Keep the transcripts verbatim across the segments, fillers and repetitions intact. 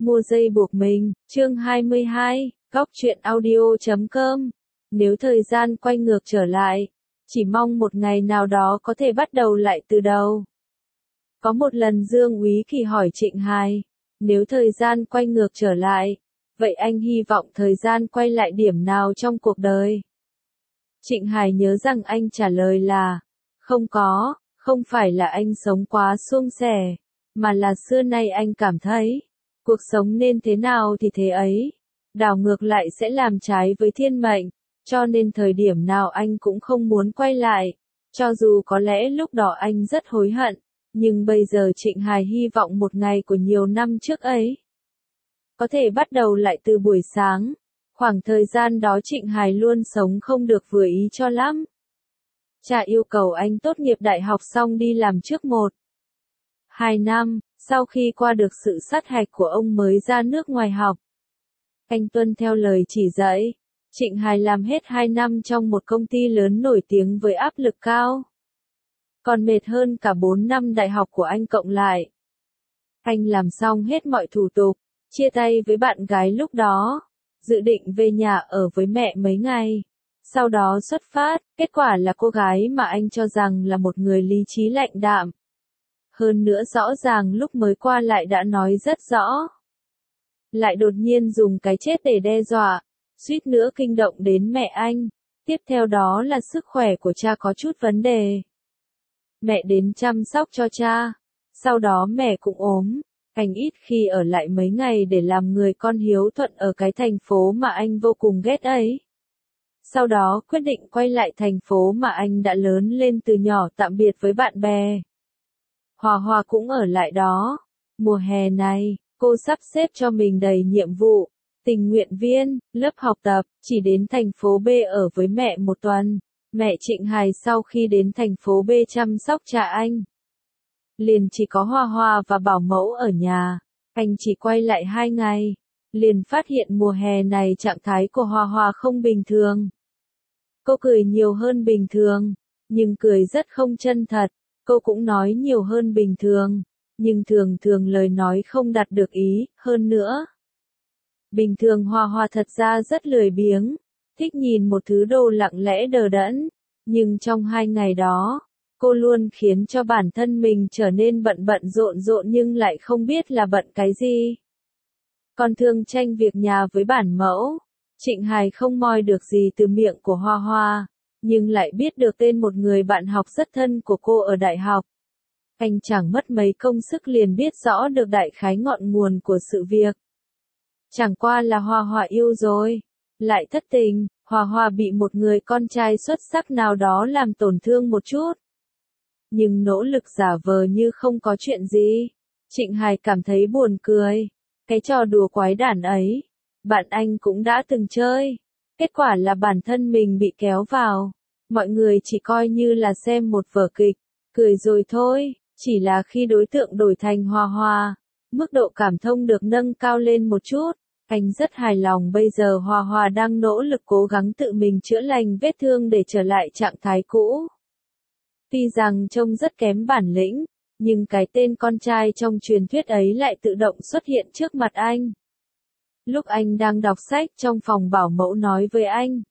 Mua dây buộc mình, chương hai mươi hai, góc truyện audio chấm com. Nếu thời gian quay ngược trở lại, chỉ mong một ngày nào đó có thể bắt đầu lại từ đầu. Có một lần Dương Úy Kỳ hỏi Trịnh Hài, nếu thời gian quay ngược trở lại, vậy anh hy vọng thời gian quay lại điểm nào trong cuộc đời? Trịnh Hài nhớ rằng anh trả lời là, không có, không phải là anh sống quá suôn sẻ, mà là xưa nay anh cảm thấy, cuộc sống nên thế nào thì thế ấy, đảo ngược lại sẽ làm trái với thiên mệnh, cho nên thời điểm nào anh cũng không muốn quay lại, cho dù có lẽ lúc đó anh rất hối hận, nhưng bây giờ Trịnh Hài hy vọng một ngày của nhiều năm trước ấy có thể bắt đầu lại từ buổi sáng. Khoảng thời gian đó Trịnh Hài luôn sống không được vừa ý cho lắm. Cha yêu cầu anh tốt nghiệp đại học xong đi làm trước một, hai năm, sau khi qua được sự sát hạch của ông mới ra nước ngoài học. Anh tuân theo lời chỉ dạy. Trịnh Hài làm hết hai năm trong một công ty lớn nổi tiếng với áp lực cao. Còn mệt hơn cả bốn năm đại học của anh cộng lại. Anh làm xong hết mọi thủ tục, chia tay với bạn gái lúc đó, dự định về nhà ở với mẹ mấy ngày. Sau đó xuất phát, kết quả là cô gái mà anh cho rằng là một người lý trí lạnh đạm. Hơn nữa rõ ràng lúc mới qua lại đã nói rất rõ. Lại đột nhiên dùng cái chết để đe dọa, suýt nữa kinh động đến mẹ anh. Tiếp theo đó là sức khỏe của cha có chút vấn đề. Mẹ đến chăm sóc cho cha. Sau đó mẹ cũng ốm. Anh ít khi ở lại mấy ngày để làm người con hiếu thuận ở cái thành phố mà anh vô cùng ghét ấy. Sau đó quyết định quay lại thành phố mà anh đã lớn lên từ nhỏ, tạm biệt với bạn bè. Hòa Hòa cũng ở lại đó. Mùa hè này, cô sắp xếp cho mình đầy nhiệm vụ, tình nguyện viên, lớp học tập, chỉ đến thành phố B ở với mẹ một tuần. Mẹ Trịnh Hài sau khi đến thành phố B chăm sóc cha anh, liền chỉ có Hoa Hoa và bảo mẫu ở nhà. Anh chỉ quay lại hai ngày, liền phát hiện mùa hè này trạng thái của Hoa Hoa không bình thường. Cô cười nhiều hơn bình thường, nhưng cười rất không chân thật. Cô cũng nói nhiều hơn bình thường, nhưng thường thường lời nói không đạt được ý. Hơn nữa, bình thường Hoa Hoa thật ra rất lười biếng, thích nhìn một thứ đồ lặng lẽ đờ đẫn, nhưng trong hai ngày đó, cô luôn khiến cho bản thân mình trở nên bận bận rộn rộn nhưng lại không biết là bận cái gì. Còn thường tranh việc nhà với bản mẫu. Trịnh Hài không moi được gì từ miệng của Hoa Hoa, nhưng lại biết được tên một người bạn học rất thân của cô ở đại học. Anh chẳng mất mấy công sức liền biết rõ được đại khái ngọn nguồn của sự việc. Chẳng qua là Hoa Hoa yêu rồi, lại thất tình. Hoa Hoa bị một người con trai xuất sắc nào đó làm tổn thương một chút, nhưng nỗ lực giả vờ như không có chuyện gì. Trịnh Hài cảm thấy buồn cười. Cái trò đùa quái đản ấy, bạn anh cũng đã từng chơi. Kết quả là bản thân mình bị kéo vào. Mọi người chỉ coi như là xem một vở kịch, cười rồi thôi. Chỉ là khi đối tượng đổi thành Hoa Hoa, mức độ cảm thông được nâng cao lên một chút. Anh rất hài lòng bây giờ Hoa Hoa đang nỗ lực cố gắng tự mình chữa lành vết thương để trở lại trạng thái cũ. Tuy rằng trông rất kém bản lĩnh, nhưng cái tên con trai trong truyền thuyết ấy lại tự động xuất hiện trước mặt anh. Lúc anh đang đọc sách trong phòng bảo mẫu nói với anh.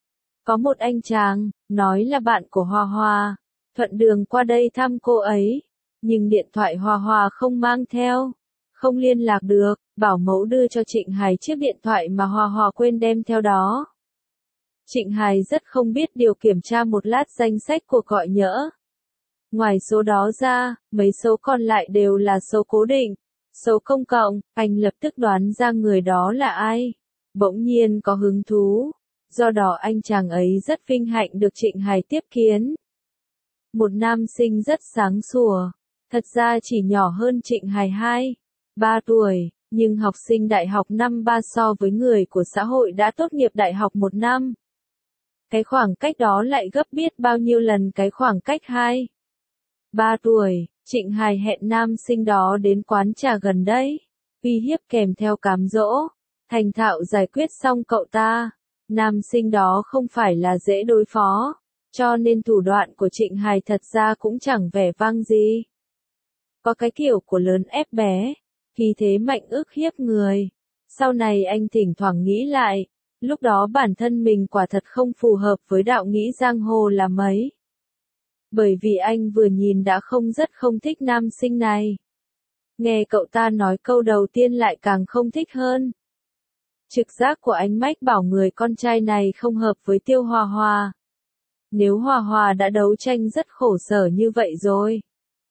Có một anh chàng, nói là bạn của Hoa Hoa, thuận đường qua đây thăm cô ấy, nhưng điện thoại Hoa Hoa không mang theo, không liên lạc được. Bảo mẫu đưa cho Trịnh Hài chiếc điện thoại mà Hoa Hoa quên đem theo đó. Trịnh Hài rất không biết điều kiểm tra một lát danh sách cuộc gọi nhỡ. Ngoài số đó ra, mấy số còn lại đều là số cố định, số công cộng. Anh lập tức đoán ra người đó là ai. Bỗng nhiên có hứng thú. Do đó anh chàng ấy rất vinh hạnh được Trịnh Hài tiếp kiến. Một nam sinh rất sáng sủa. Thật ra chỉ nhỏ hơn Trịnh Hài hai, ba tuổi. Nhưng học sinh đại học năm ba so với người của xã hội đã tốt nghiệp đại học một năm. Cái khoảng cách đó lại gấp biết bao nhiêu lần cái khoảng cách hai, ba tuổi. Trịnh Hài hẹn nam sinh đó đến quán trà gần đây, uy hiếp kèm theo cám dỗ, thành thạo giải quyết xong cậu ta. Nam sinh đó không phải là dễ đối phó, cho nên thủ đoạn của Trịnh Hài thật ra cũng chẳng vẻ vang gì. Có cái kiểu của lớn ép bé. khí thế mạnh ức hiếp người. Sau này anh thỉnh thoảng nghĩ lại, lúc đó bản thân mình quả thật không phù hợp với đạo nghĩ giang hồ là mấy. Bởi vì anh vừa nhìn đã không rất không thích nam sinh này. Nghe cậu ta nói câu đầu tiên lại càng không thích hơn. Trực giác của anh mách bảo người con trai này không hợp với Tiêu Hòa Hòa. Nếu Hòa Hòa đã đấu tranh rất khổ sở như vậy rồi,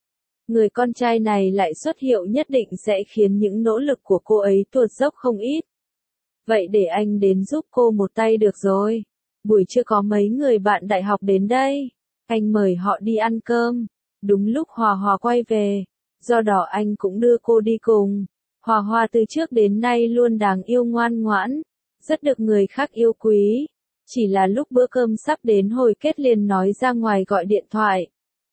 người con trai này lại xuất hiệu nhất định sẽ khiến những nỗ lực của cô ấy tuột dốc không ít. Vậy để anh đến giúp cô một tay được rồi. Buổi trưa có mấy người bạn đại học đến đây. Anh mời họ đi ăn cơm. Đúng lúc Hòa Hòa quay về. Do đó anh cũng đưa cô đi cùng. Hòa Hòa từ trước đến nay luôn đáng yêu ngoan ngoãn. Rất được người khác yêu quý. Chỉ là lúc bữa cơm sắp đến hồi kết liền nói ra ngoài gọi điện thoại.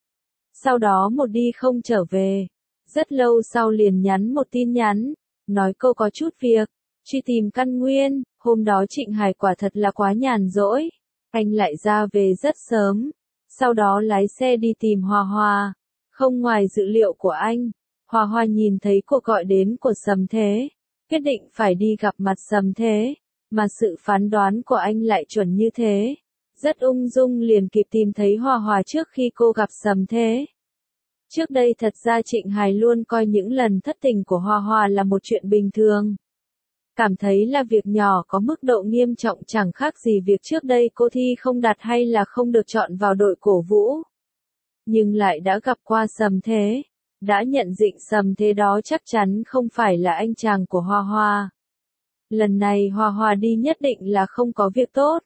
Sau đó một đi không trở về. Rất lâu sau liền nhắn một tin nhắn. Nói cô có chút việc. Truy tìm căn nguyên. Hôm đó Trịnh Hải quả thật là quá nhàn rỗi. Anh lại ra về rất sớm. Sau đó lái xe đi tìm Hòa Hòa. Không ngoài dự liệu của anh, Hòa Hòa nhìn thấy cuộc gọi đến của Sầm Thế. Quyết định phải đi gặp mặt Sầm Thế. Mà sự phán đoán của anh lại chuẩn như thế. Rất ung dung liền kịp tìm thấy Hòa Hòa trước khi cô gặp Sầm Thế. Trước đây thật ra Trịnh Hải luôn coi những lần thất tình của Hòa Hòa là một chuyện bình thường. Cảm thấy là việc nhỏ có mức độ nghiêm trọng chẳng khác gì việc trước đây cô thi không đạt hay là không được chọn vào đội cổ vũ. Nhưng lại đã gặp qua Sầm Thế. Đã nhận định Sầm Thế đó chắc chắn không phải là anh chàng của Hòa Hòa. Lần này Hòa Hòa đi nhất định là không có việc tốt.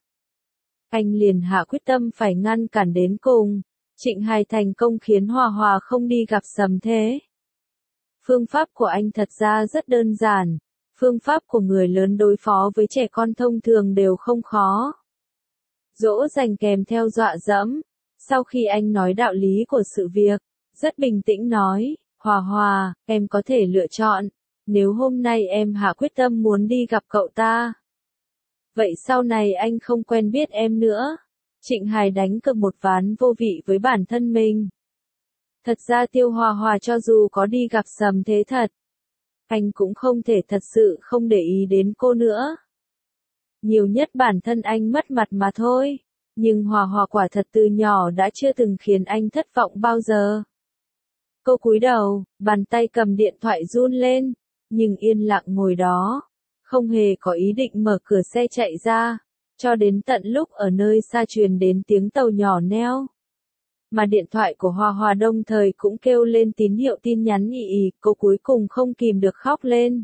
Anh liền hạ quyết tâm phải ngăn cản đến cùng. Trịnh Hải thành công khiến Hòa Hòa không đi gặp Sầm Thế. Phương pháp của anh thật ra rất đơn giản. Phương pháp của người lớn đối phó với trẻ con thông thường đều không khó. Dỗ dành kèm theo dọa dẫm. Sau khi anh nói đạo lý của sự việc, rất bình tĩnh nói, Hòa Hòa, em có thể lựa chọn. Nếu hôm nay em hạ quyết tâm muốn đi gặp cậu ta, vậy sau này anh không quen biết em nữa. Trịnh Hải đánh cược một ván vô vị với bản thân mình. Thật ra Tiêu Hòa Hòa cho dù có đi gặp Sầm Thế thật, anh cũng không thể thật sự không để ý đến cô nữa. Nhiều nhất bản thân anh mất mặt mà thôi. Nhưng Hòa Hòa quả thật từ nhỏ đã chưa từng khiến anh thất vọng bao giờ. Cô cúi đầu, bàn tay cầm điện thoại run lên, nhưng yên lặng ngồi đó. Không hề có ý định mở cửa xe chạy ra, cho đến tận lúc ở nơi xa truyền đến tiếng tàu nhỏ neo. Mà điện thoại của Hòa Hòa đồng thời cũng kêu lên tín hiệu tin nhắn ì ì, cô cuối cùng không kìm được khóc lên.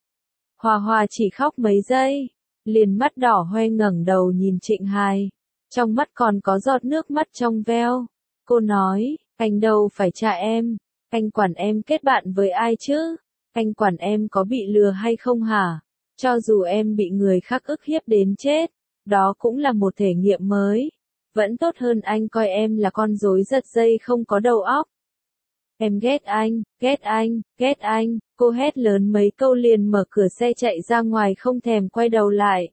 Hòa Hòa chỉ khóc mấy giây, liền mắt đỏ hoe ngẩng đầu nhìn Trịnh Hải. Trong mắt còn có giọt nước mắt trong veo. Cô nói, anh đâu phải cha em, anh quản em kết bạn với ai chứ? Anh quản em có bị lừa hay không hả? Cho dù em bị người khác ức hiếp đến chết, đó cũng là một thể nghiệm mới. Vẫn tốt hơn anh coi em là con rối giật dây không có đầu óc. Em ghét anh, ghét anh, ghét anh, cô hét lớn mấy câu liền mở cửa xe chạy ra ngoài không thèm quay đầu lại.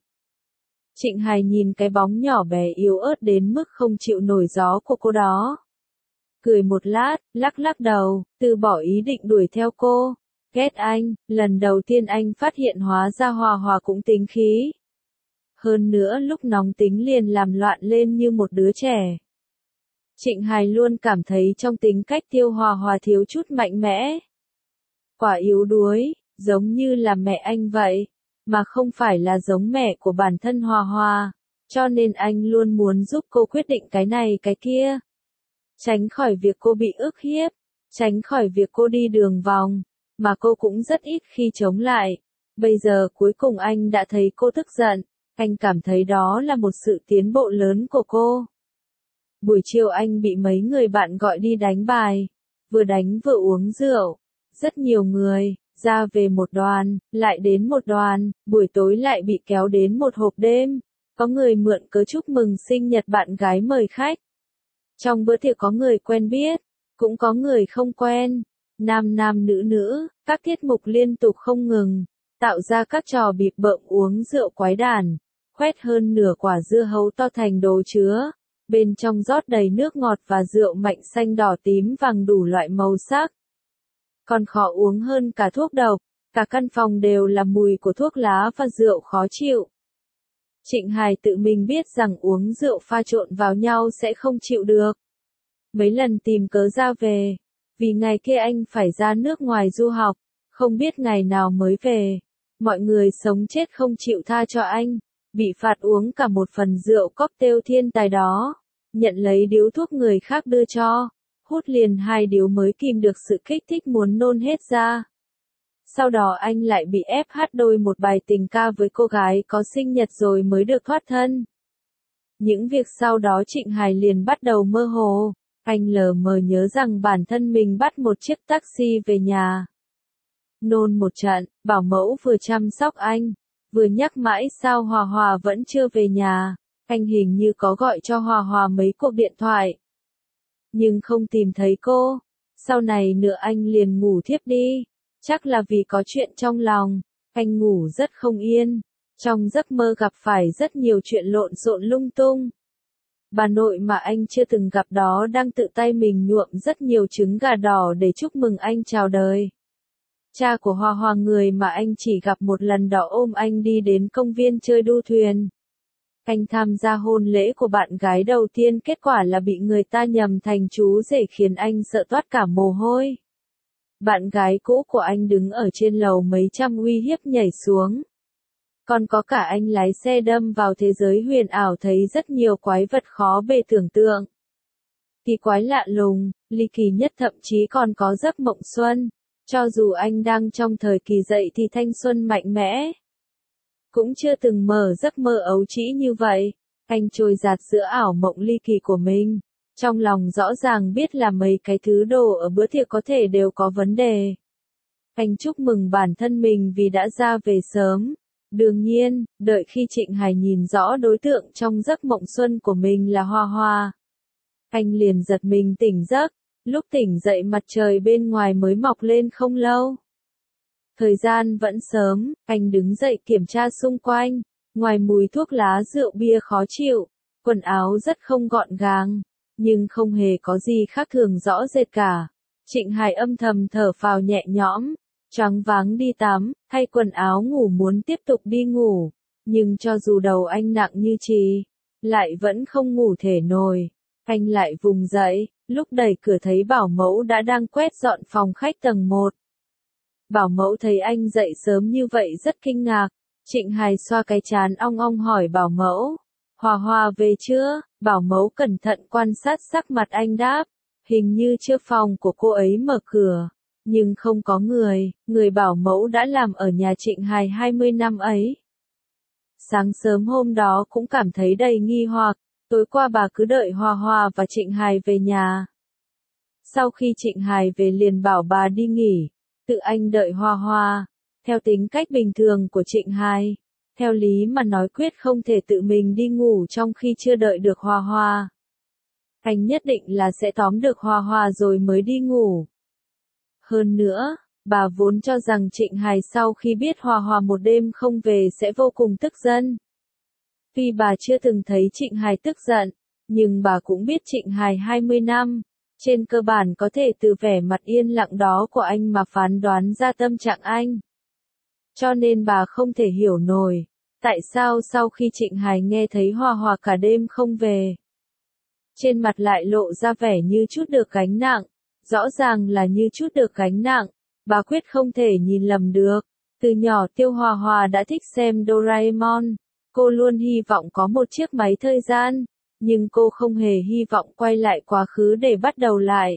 Trịnh Hải nhìn cái bóng nhỏ bé yếu ớt đến mức không chịu nổi gió của cô đó. Cười một lát, lắc lắc đầu, từ bỏ ý định đuổi theo cô. Ghét anh, lần đầu tiên anh phát hiện hóa ra Hòa Hòa cũng tính khí. Hơn nữa lúc nóng tính liền làm loạn lên như một đứa trẻ. Trịnh Hải luôn cảm thấy trong tính cách Tiêu Hòa Hòa thiếu chút mạnh mẽ. Quả yếu đuối, giống như là mẹ anh vậy. Mà không phải là giống mẹ của bản thân Hòa Hòa, cho nên anh luôn muốn giúp cô quyết định cái này cái kia. Tránh khỏi việc cô bị ức hiếp, tránh khỏi việc cô đi đường vòng, mà cô cũng rất ít khi chống lại. Bây giờ cuối cùng anh đã thấy cô tức giận, anh cảm thấy đó là một sự tiến bộ lớn của cô. Buổi chiều anh bị mấy người bạn gọi đi đánh bài, vừa đánh vừa uống rượu, rất nhiều người. Ra về một đoàn, lại đến một đoàn, buổi tối lại bị kéo đến một hộp đêm. Có người mượn cớ chúc mừng sinh nhật bạn gái mời khách. Trong bữa tiệc có người quen biết, cũng có người không quen. Nam nam nữ nữ, các tiết mục liên tục không ngừng, tạo ra các trò bịp bợm uống rượu quái đản. Khoét hơn nửa quả dưa hấu to thành đồ chứa. Bên trong rót đầy nước ngọt và rượu mạnh xanh đỏ tím vàng đủ loại màu sắc. Còn khó uống hơn cả thuốc độc, Cả căn phòng đều là mùi của thuốc lá và rượu khó chịu. Trịnh Hải tự mình biết rằng uống rượu pha trộn vào nhau sẽ không chịu được. Mấy lần tìm cớ ra về, vì ngày kia anh phải ra nước ngoài du học, không biết ngày nào mới về. Mọi người sống chết không chịu tha cho anh, bị phạt uống cả một phần rượu cocktail thiên tài đó, nhận lấy điếu thuốc người khác đưa cho, hút liền hai điếu mới kìm được sự kích thích muốn nôn hết ra. Sau đó anh lại bị ép hát đôi một bài tình ca với cô gái có sinh nhật rồi mới được thoát thân. Những việc sau đó Trịnh Hải liền bắt đầu mơ hồ, anh lờ mờ nhớ rằng bản thân mình bắt một chiếc taxi về nhà. Nôn một trận, bảo mẫu vừa chăm sóc anh, vừa nhắc mãi sao Hòa Hòa vẫn chưa về nhà, anh hình như có gọi cho Hòa Hòa mấy cuộc điện thoại. Nhưng không tìm thấy cô, sau này nữa anh liền ngủ thiếp đi, chắc là vì có chuyện trong lòng, anh ngủ rất không yên, trong giấc mơ gặp phải rất nhiều chuyện lộn xộn lung tung. Bà nội mà anh chưa từng gặp đó đang tự tay mình nhuộm rất nhiều trứng gà đỏ để chúc mừng anh chào đời. Cha của Hòa Hòa người mà anh chỉ gặp một lần đó ôm anh đi đến công viên chơi đu thuyền. Anh tham gia hôn lễ của bạn gái đầu tiên, kết quả là bị người ta nhầm thành chú rể khiến anh sợ toát cả mồ hôi. Bạn gái cũ của anh đứng ở trên lầu mấy trăm uy hiếp nhảy xuống. Còn có cả anh lái xe đâm vào thế giới huyền ảo thấy rất nhiều quái vật khó bề tưởng tượng. Kỳ quái lạ lùng, ly kỳ nhất thậm chí còn có giấc mộng xuân. Cho dù anh đang trong thời kỳ dậy thì thanh xuân mạnh mẽ. Cũng chưa từng mở giấc mơ ấu trĩ như vậy. Anh trôi dạt giữa ảo mộng ly kỳ của mình. Trong lòng rõ ràng biết là mấy cái thứ đồ ở bữa tiệc có thể đều có vấn đề. Anh chúc mừng bản thân mình vì đã ra về sớm. Đương nhiên, đợi khi Trịnh Hải nhìn rõ đối tượng trong giấc mộng xuân của mình là Hoa Hoa. Anh liền giật mình tỉnh giấc. Lúc tỉnh dậy mặt trời bên ngoài mới mọc lên không lâu. Thời gian vẫn sớm, anh đứng dậy kiểm tra xung quanh, ngoài mùi thuốc lá rượu bia khó chịu, quần áo rất không gọn gàng, nhưng không hề có gì khác thường rõ rệt cả. Trịnh Hải âm thầm thở phào nhẹ nhõm, choáng váng đi tắm, thay quần áo ngủ muốn tiếp tục đi ngủ, nhưng cho dù đầu anh nặng như chì, lại vẫn không ngủ thể nổi. Anh lại vùng dậy, lúc đẩy cửa thấy bảo mẫu đã đang quét dọn phòng khách tầng một. Bảo mẫu thấy anh dậy sớm như vậy rất kinh ngạc. Trịnh Hải xoa cái trán ong ong hỏi bảo mẫu, Hòa Hòa về chưa? Bảo mẫu cẩn thận quan sát sắc mặt anh đáp, hình như chưa. Phòng của cô ấy mở cửa, nhưng không có người, người bảo mẫu đã làm ở nhà Trịnh Hải hai mươi năm ấy. Sáng sớm hôm đó cũng cảm thấy đầy nghi hoặc. Tối qua bà cứ đợi Hòa Hòa và Trịnh Hải về nhà. Sau khi Trịnh Hải về liền bảo bà đi nghỉ, tự anh đợi Hòa Hòa. Theo tính cách bình thường của Trịnh Hải, theo lý mà nói quyết không thể tự mình đi ngủ trong khi chưa đợi được Hòa Hòa. Anh nhất định là sẽ tóm được Hòa Hòa rồi mới đi ngủ. Hơn nữa, bà vốn cho rằng Trịnh Hải sau khi biết Hòa Hòa một đêm không về sẽ vô cùng tức giận. Tuy bà chưa từng thấy Trịnh Hải tức giận, nhưng bà cũng biết Trịnh Hải hai mươi năm, trên cơ bản có thể từ vẻ mặt yên lặng đó của anh mà phán đoán ra tâm trạng anh. Cho nên bà không thể hiểu nổi, tại sao sau khi Trịnh Hải nghe thấy Hòa Hòa cả đêm không về, trên mặt lại lộ ra vẻ như chút được gánh nặng, rõ ràng là như chút được gánh nặng, bà quyết không thể nhìn lầm được. Từ nhỏ Tiêu Hòa Hòa đã thích xem Doraemon. Cô luôn hy vọng có một chiếc máy thời gian, nhưng cô không hề hy vọng quay lại quá khứ để bắt đầu lại,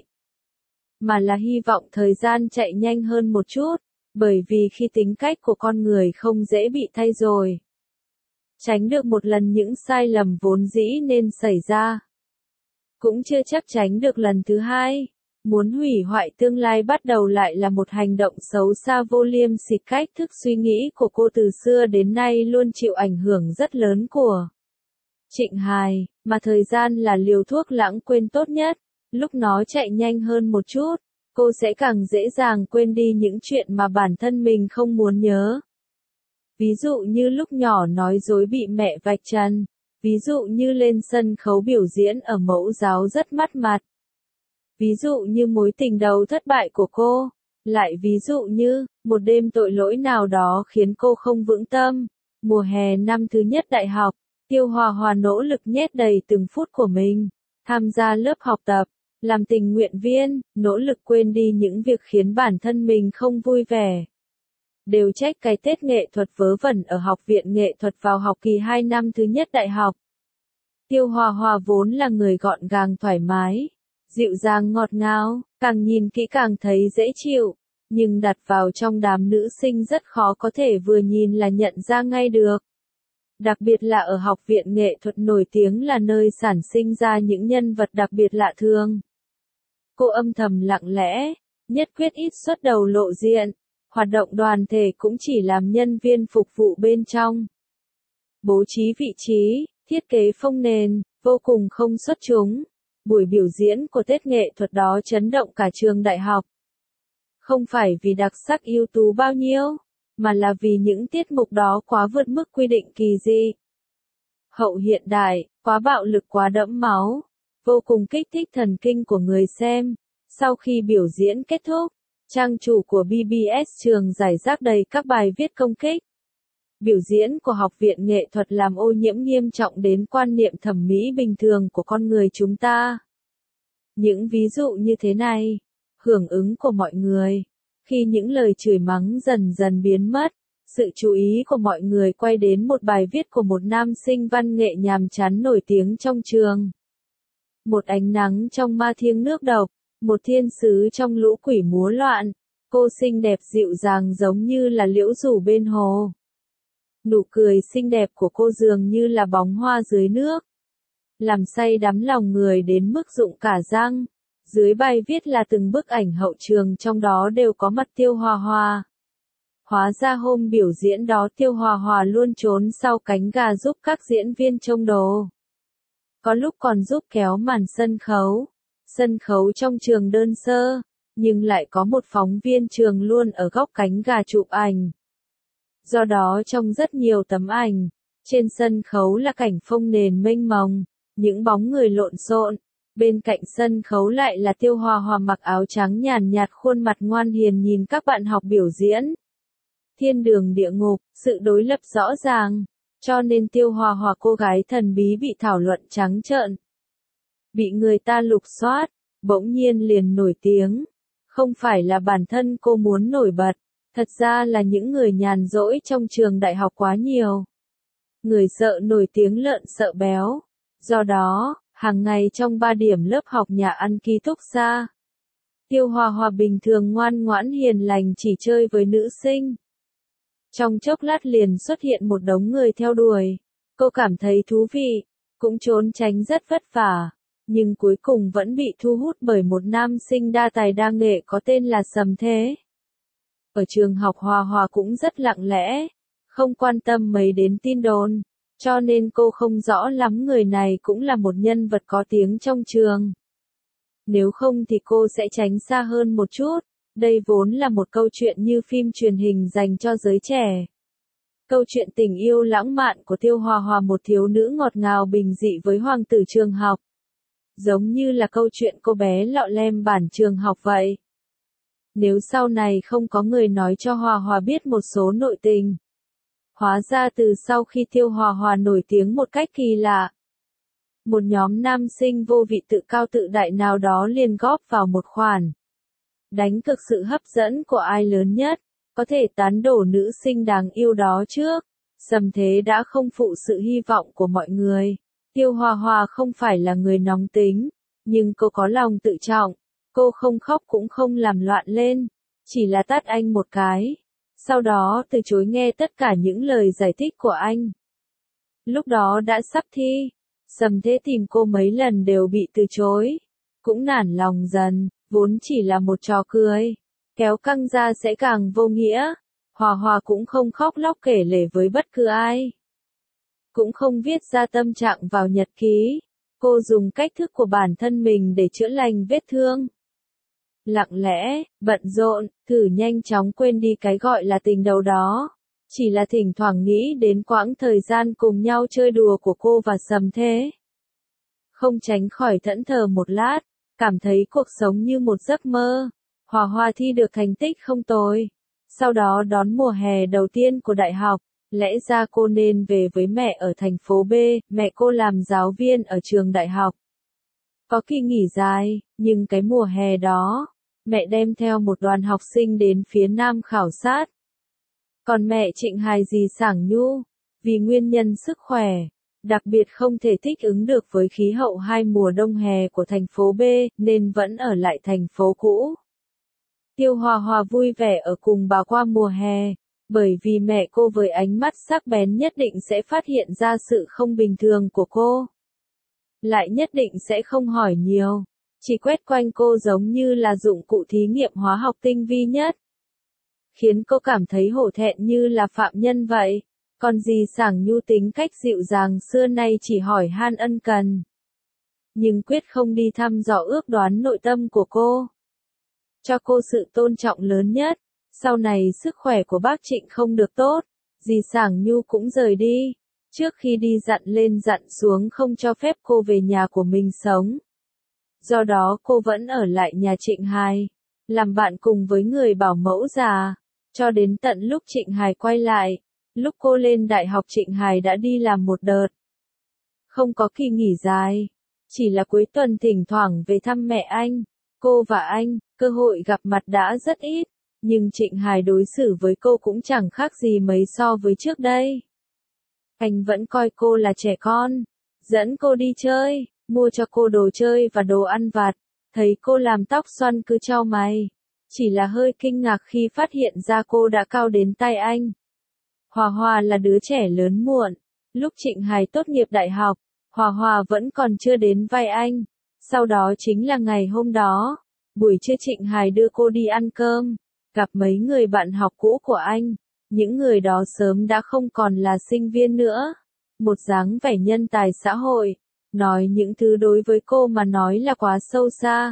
mà là hy vọng thời gian chạy nhanh hơn một chút, bởi vì khi tính cách của con người không dễ bị thay rồi. Tránh được một lần những sai lầm vốn dĩ nên xảy ra, cũng chưa chắc tránh được lần thứ hai. Muốn hủy hoại tương lai bắt đầu lại là một hành động xấu xa vô liêm sỉ. Cách thức suy nghĩ của cô từ xưa đến nay luôn chịu ảnh hưởng rất lớn của Trịnh Hải, mà thời gian là liều thuốc lãng quên tốt nhất. Lúc nó chạy nhanh hơn một chút, cô sẽ càng dễ dàng quên đi những chuyện mà bản thân mình không muốn nhớ. Ví dụ như lúc nhỏ nói dối bị mẹ vạch trần, ví dụ như lên sân khấu biểu diễn ở mẫu giáo rất mất mặt. Ví dụ như mối tình đầu thất bại của cô, Lại ví dụ như, một đêm tội lỗi nào đó khiến cô không vững tâm. Mùa hè năm thứ nhất đại học, Tiêu Hòa Hòa nỗ lực nhét đầy từng phút của mình, tham gia lớp học tập, làm tình nguyện viên, nỗ lực quên đi những việc khiến bản thân mình không vui vẻ. Đều trách cái Tết nghệ thuật vớ vẩn ở Học viện Nghệ thuật vào học kỳ hai năm thứ nhất đại học. Tiêu Hòa Hòa vốn là người gọn gàng thoải mái, dịu dàng ngọt ngào, càng nhìn kỹ càng thấy dễ chịu, nhưng đặt vào trong đám nữ sinh rất khó có thể vừa nhìn là nhận ra ngay được. Đặc biệt là ở Học viện Nghệ thuật nổi tiếng là nơi sản sinh ra những nhân vật đặc biệt lạ thường. Cô âm thầm lặng lẽ, nhất quyết ít xuất đầu lộ diện, hoạt động đoàn thể cũng chỉ làm nhân viên phục vụ bên trong. Bố trí vị trí, thiết kế phông nền, vô cùng không xuất chúng. Buổi biểu diễn của Tết nghệ thuật đó chấn động cả trường đại học. Không phải vì đặc sắc ưu tú bao nhiêu, mà là vì những tiết mục đó quá vượt mức quy định kỳ dị. Hậu hiện đại, quá bạo lực quá đẫm máu, vô cùng kích thích thần kinh của người xem. Sau khi biểu diễn kết thúc, trang chủ của bê bê ét trường giải rác đầy các bài viết công kích. Biểu diễn của Học viện Nghệ thuật làm ô nhiễm nghiêm trọng đến quan niệm thẩm mỹ bình thường của con người chúng ta. Những ví dụ như thế này, hưởng ứng của mọi người, khi những lời chửi mắng dần dần biến mất, sự chú ý của mọi người quay đến một bài viết của một nam sinh văn nghệ nhàm chán nổi tiếng trong trường. Một ánh nắng trong ma thiêng nước độc, một thiên sứ trong lũ quỷ múa loạn, cô xinh đẹp dịu dàng giống như là liễu rủ bên hồ. Nụ cười xinh đẹp của cô dường như là bóng hoa dưới nước, làm say đắm lòng người đến mức rụng cả răng. Dưới bài viết là từng bức ảnh hậu trường, trong đó đều có mặt Tiêu Hòa Hòa. Hóa ra hôm biểu diễn đó Tiêu Hòa Hòa luôn trốn sau cánh gà giúp các diễn viên trông đồ. Có lúc còn giúp kéo màn sân khấu. Sân khấu trong trường đơn sơ, nhưng lại có một phóng viên trường luôn ở góc cánh gà chụp ảnh. Do đó trong rất nhiều tấm ảnh, trên sân khấu là cảnh phông nền mênh mông, những bóng người lộn xộn. Bên cạnh sân khấu lại là Tiêu Hòa Hòa mặc áo trắng nhàn nhạt, khuôn mặt ngoan hiền nhìn các bạn học biểu diễn. Thiên đường địa ngục, sự đối lập rõ ràng, cho nên Tiêu Hòa Hòa cô gái thần bí bị thảo luận trắng trợn. Bị người ta lục soát, bỗng nhiên liền nổi tiếng. Không phải là bản thân cô muốn nổi bật, thật ra là những người nhàn rỗi trong trường đại học quá nhiều. Người sợ nổi tiếng lợn sợ béo. Do đó, hàng ngày trong ba điểm lớp học nhà ăn ký túc xá, Tiêu Hòa Hòa bình thường ngoan ngoãn hiền lành chỉ chơi với nữ sinh. Trong chốc lát liền xuất hiện một đống người theo đuổi. Cô cảm thấy thú vị, cũng trốn tránh rất vất vả, nhưng cuối cùng vẫn bị thu hút bởi một nam sinh đa tài đa nghệ có tên là Sầm Thế. Ở trường học Hòa Hòa cũng rất lặng lẽ, không quan tâm mấy đến tin đồn, cho nên cô không rõ lắm người này cũng là một nhân vật có tiếng trong trường. Nếu không thì cô sẽ tránh xa hơn một chút. Đây vốn là một câu chuyện như phim truyền hình dành cho giới trẻ. Câu chuyện tình yêu lãng mạn của Tiêu Hòa Hòa, một thiếu nữ ngọt ngào bình dị với hoàng tử trường học. Giống như là câu chuyện cô bé lọ lem bản trường học vậy. Nếu sau này không có người nói cho Hòa Hòa biết một số nội tình. Hóa ra từ sau khi Tiêu Hòa Hòa nổi tiếng một cách kỳ lạ, một nhóm nam sinh vô vị tự cao tự đại nào đó liền góp vào một khoản. Đánh cực sự hấp dẫn của ai lớn nhất, có thể tán đổ nữ sinh đáng yêu đó trước. Sầm Thế đã không phụ sự hy vọng của mọi người. Tiêu Hòa Hòa không phải là người nóng tính, nhưng cô có lòng tự trọng. Cô không khóc cũng không làm loạn lên, chỉ là tát anh một cái. Sau đó từ chối nghe tất cả những lời giải thích của anh. Lúc đó đã sắp thi, Sầm Thế tìm cô mấy lần đều bị từ chối. Cũng nản lòng dần, vốn chỉ là một trò cười, kéo căng ra sẽ càng vô nghĩa. Hòa Hòa cũng không khóc lóc kể lể với bất cứ ai. Cũng không viết ra tâm trạng vào nhật ký. Cô dùng cách thức của bản thân mình để chữa lành vết thương. Lặng lẽ, bận rộn, thử nhanh chóng quên đi cái gọi là tình đầu đó. Chỉ là thỉnh thoảng nghĩ đến quãng thời gian cùng nhau chơi đùa của cô và Sầm Thế. Không tránh khỏi thẫn thờ một lát, cảm thấy cuộc sống như một giấc mơ. Hòa Hòa thi được thành tích không tồi. Sau đó đón mùa hè đầu tiên của đại học, lẽ ra cô nên về với mẹ ở thành phố B, mẹ cô làm giáo viên ở trường đại học. Có kỳ nghỉ dài, nhưng cái mùa hè đó, mẹ đem theo một đoàn học sinh đến phía Nam khảo sát. Còn mẹ Trịnh Hài dì Sảng Nhu, vì nguyên nhân sức khỏe, đặc biệt không thể thích ứng được với khí hậu hai mùa đông hè của thành phố B, nên vẫn ở lại thành phố cũ. Tiêu Hòa Hòa vui vẻ ở cùng bà qua mùa hè, bởi vì mẹ cô với ánh mắt sắc bén nhất định sẽ phát hiện ra sự không bình thường của cô. Lại nhất định sẽ không hỏi nhiều, chỉ quét quanh cô giống như là dụng cụ thí nghiệm hóa học tinh vi nhất. Khiến cô cảm thấy hổ thẹn như là phạm nhân vậy. Còn dì Sảng Nhu tính cách dịu dàng xưa nay chỉ hỏi han ân cần. Nhưng quyết không đi thăm dò ước đoán nội tâm của cô. Cho cô sự tôn trọng lớn nhất. Sau này sức khỏe của bác Trịnh không được tốt, dì Sảng Nhu cũng rời đi. Trước khi đi dặn lên dặn xuống không cho phép cô về nhà của mình sống. Do đó cô vẫn ở lại nhà Trịnh Hài, làm bạn cùng với người bảo mẫu già, cho đến tận lúc Trịnh Hài quay lại. Lúc cô lên đại học Trịnh Hài đã đi làm một đợt. Không có kỳ nghỉ dài, chỉ là cuối tuần thỉnh thoảng về thăm mẹ anh. Cô và anh, cơ hội gặp mặt đã rất ít, nhưng Trịnh Hài đối xử với cô cũng chẳng khác gì mấy so với trước đây. Anh vẫn coi cô là trẻ con, dẫn cô đi chơi, mua cho cô đồ chơi và đồ ăn vặt, thấy cô làm tóc xoăn cứ chau mày. Chỉ là hơi kinh ngạc khi phát hiện ra cô đã cao đến tay anh. Hòa Hòa là đứa trẻ lớn muộn, lúc Trịnh Hài tốt nghiệp đại học, Hòa Hòa vẫn còn chưa đến vai anh. Sau đó chính là ngày hôm đó, buổi trưa Trịnh Hài đưa cô đi ăn cơm, gặp mấy người bạn học cũ của anh. Những người đó sớm đã không còn là sinh viên nữa, một dáng vẻ nhân tài xã hội, nói những thứ đối với cô mà nói là quá sâu xa.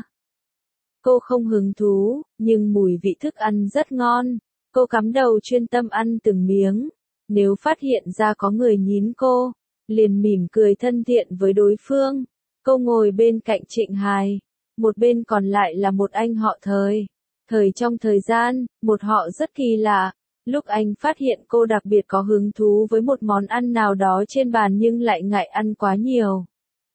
Cô không hứng thú, nhưng mùi vị thức ăn rất ngon, cô cắm đầu chuyên tâm ăn từng miếng. Nếu phát hiện ra có người nhín cô, liền mỉm cười thân thiện với đối phương. Cô ngồi bên cạnh Trịnh Hài, một bên còn lại là một anh họ Thời. Thời trong thời gian, một họ rất kỳ lạ. Lúc anh phát hiện cô đặc biệt có hứng thú với một món ăn nào đó trên bàn nhưng lại ngại ăn quá nhiều,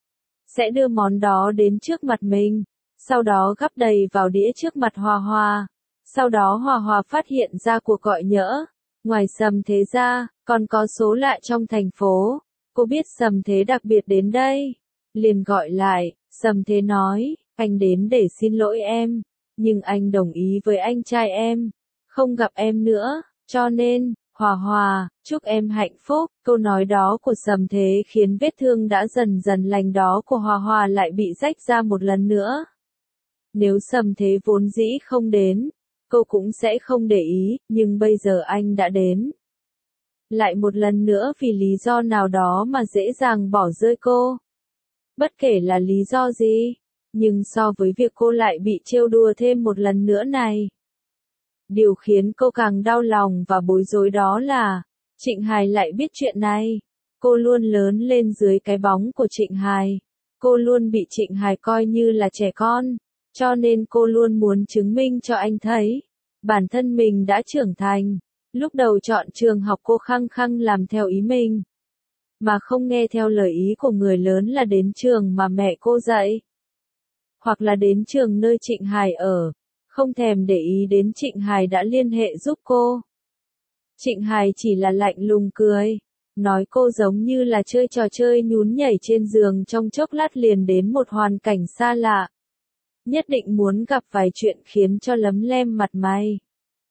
sẽ đưa món đó đến trước mặt mình, sau đó gắp đầy vào đĩa trước mặt Hòa Hòa. Sau đó Hòa Hòa phát hiện ra cuộc gọi nhỡ. Ngoài Sầm Thế ra, còn có số lạ trong thành phố. Cô biết Sầm Thế đặc biệt đến đây. Liền gọi lại, Sầm Thế nói, anh đến để xin lỗi em. Nhưng anh đồng ý với anh trai em, không gặp em nữa. Cho nên, Hòa Hòa, chúc em hạnh phúc. Câu nói đó của Sầm Thế khiến vết thương đã dần dần lành đó của Hòa Hòa lại bị rách ra một lần nữa. Nếu Sầm Thế vốn dĩ không đến, cô cũng sẽ không để ý, nhưng bây giờ anh đã đến. Lại một lần nữa vì lý do nào đó mà dễ dàng bỏ rơi cô. Bất kể là lý do gì, nhưng so với việc cô lại bị trêu đùa thêm một lần nữa này. Điều khiến cô càng đau lòng và bối rối đó là, Trịnh Hài lại biết chuyện này. Cô luôn lớn lên dưới cái bóng của Trịnh Hài. Cô luôn bị Trịnh Hài coi như là trẻ con. Cho nên cô luôn muốn chứng minh cho anh thấy, bản thân mình đã trưởng thành. Lúc đầu chọn trường học cô khăng khăng làm theo ý mình, mà không nghe theo lời ý của người lớn là đến trường mà mẹ cô dạy. Hoặc là đến trường nơi Trịnh Hài ở, không thèm để ý đến Trịnh Hài đã liên hệ giúp cô. Trịnh Hài chỉ là lạnh lùng cười, nói cô giống như là chơi trò chơi nhún nhảy trên giường trong chốc lát liền đến một hoàn cảnh xa lạ. Nhất định muốn gặp vài chuyện khiến cho lấm lem mặt mày.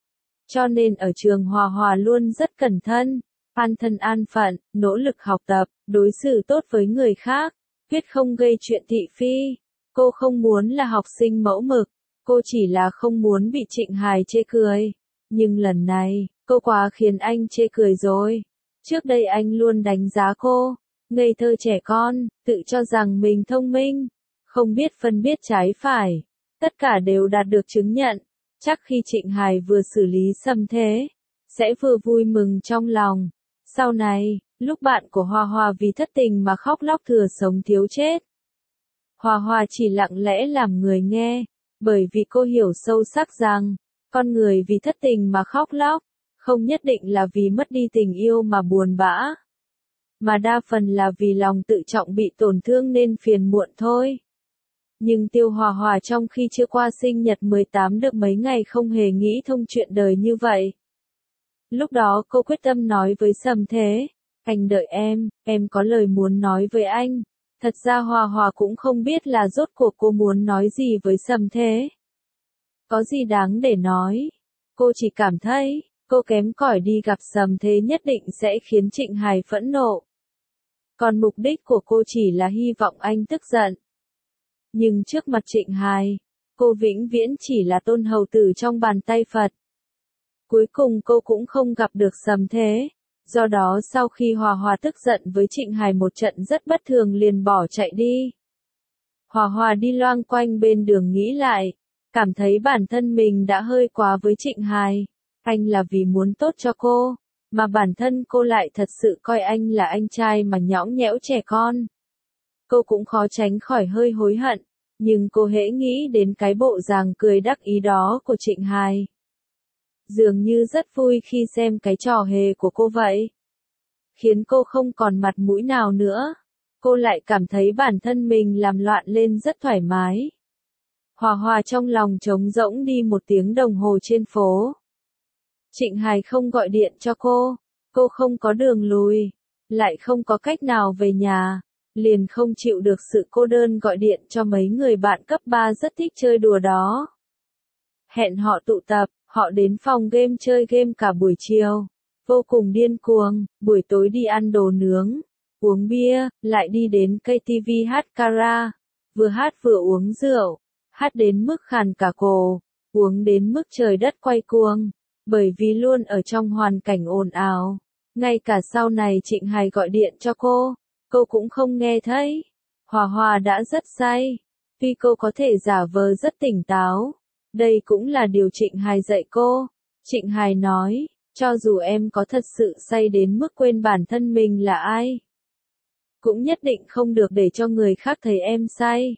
Cho nên ở trường Hòa Hòa luôn rất cẩn thận, an thân an phận, nỗ lực học tập, đối xử tốt với người khác, quyết không gây chuyện thị phi. Cô không muốn là học sinh mẫu mực, cô chỉ là không muốn bị Trịnh Hài chê cười. Nhưng lần này, cô quá khiến anh chê cười rồi. Trước đây anh luôn đánh giá cô, ngây thơ trẻ con, tự cho rằng mình thông minh, không biết phân biết trái phải. Tất cả đều đạt được chứng nhận. Chắc khi Trịnh Hài vừa xử lý Sầm Thế, sẽ vừa vui mừng trong lòng. Sau này, lúc bạn của Hòa Hòa vì thất tình mà khóc lóc thừa sống thiếu chết, Hòa Hòa chỉ lặng lẽ làm người nghe, Bởi vì cô hiểu sâu sắc rằng, con người vì thất tình mà khóc lóc, không nhất định là vì mất đi tình yêu mà buồn bã, mà đa phần là vì lòng tự trọng bị tổn thương nên phiền muộn thôi. Nhưng Tiêu Hòa Hòa trong khi chưa qua sinh nhật mười tám được mấy ngày không hề nghĩ thông chuyện đời như vậy. Lúc đó cô quyết tâm nói với Sầm Thế, anh đợi em, em có lời muốn nói với anh. Thật ra Hòa Hòa cũng không biết là rốt cuộc cô muốn nói gì với Sầm Thế. Có gì đáng để nói. Cô chỉ cảm thấy, cô kém cỏi đi gặp Sầm Thế nhất định sẽ khiến Trịnh Hải phẫn nộ. Còn mục đích của cô chỉ là hy vọng anh tức giận. Nhưng trước mặt Trịnh Hải, cô vĩnh viễn chỉ là tôn hầu tử trong bàn tay Phật. Cuối cùng cô cũng không gặp được Sầm Thế. Do đó sau khi Hòa Hòa tức giận với Trịnh Hải một trận rất bất thường liền bỏ chạy đi. Hòa Hòa đi loanh quanh bên đường nghĩ lại, cảm thấy bản thân mình đã hơi quá với Trịnh Hải. Anh là vì muốn tốt cho cô, mà bản thân cô lại thật sự coi anh là anh trai mà nhõng nhẽo trẻ con. Cô cũng khó tránh khỏi hơi hối hận, nhưng cô hễ nghĩ đến cái bộ dáng cười đắc ý đó của Trịnh Hải. Dường như rất vui khi xem cái trò hề của cô vậy. Khiến cô không còn mặt mũi nào nữa. Cô lại cảm thấy bản thân mình làm loạn lên rất thoải mái. Hòa Hòa trong lòng trống rỗng đi một tiếng đồng hồ trên phố. Trịnh Hải không gọi điện cho cô. Cô không có đường lùi. Lại không có cách nào về nhà. Liền không chịu được sự cô đơn gọi điện cho mấy người bạn cấp ba rất thích chơi đùa đó. Hẹn họ tụ tập. Họ đến phòng game chơi game cả buổi chiều, vô cùng điên cuồng, buổi tối đi ăn đồ nướng, uống bia, lại đi đến ca tê vê hát kara, vừa hát vừa uống rượu, hát đến mức khàn cả cổ, uống đến mức trời đất quay cuồng, bởi vì luôn ở trong hoàn cảnh ồn ào. Ngay cả sau này Trịnh Hải gọi điện cho cô, cô cũng không nghe thấy. Hòa Hòa đã rất say, tuy cô có thể giả vờ rất tỉnh táo. Đây cũng là điều Trịnh Hải dạy cô. Trịnh Hải nói, cho dù em có thật sự say đến mức quên bản thân mình là ai, cũng nhất định không được để cho người khác thấy em say.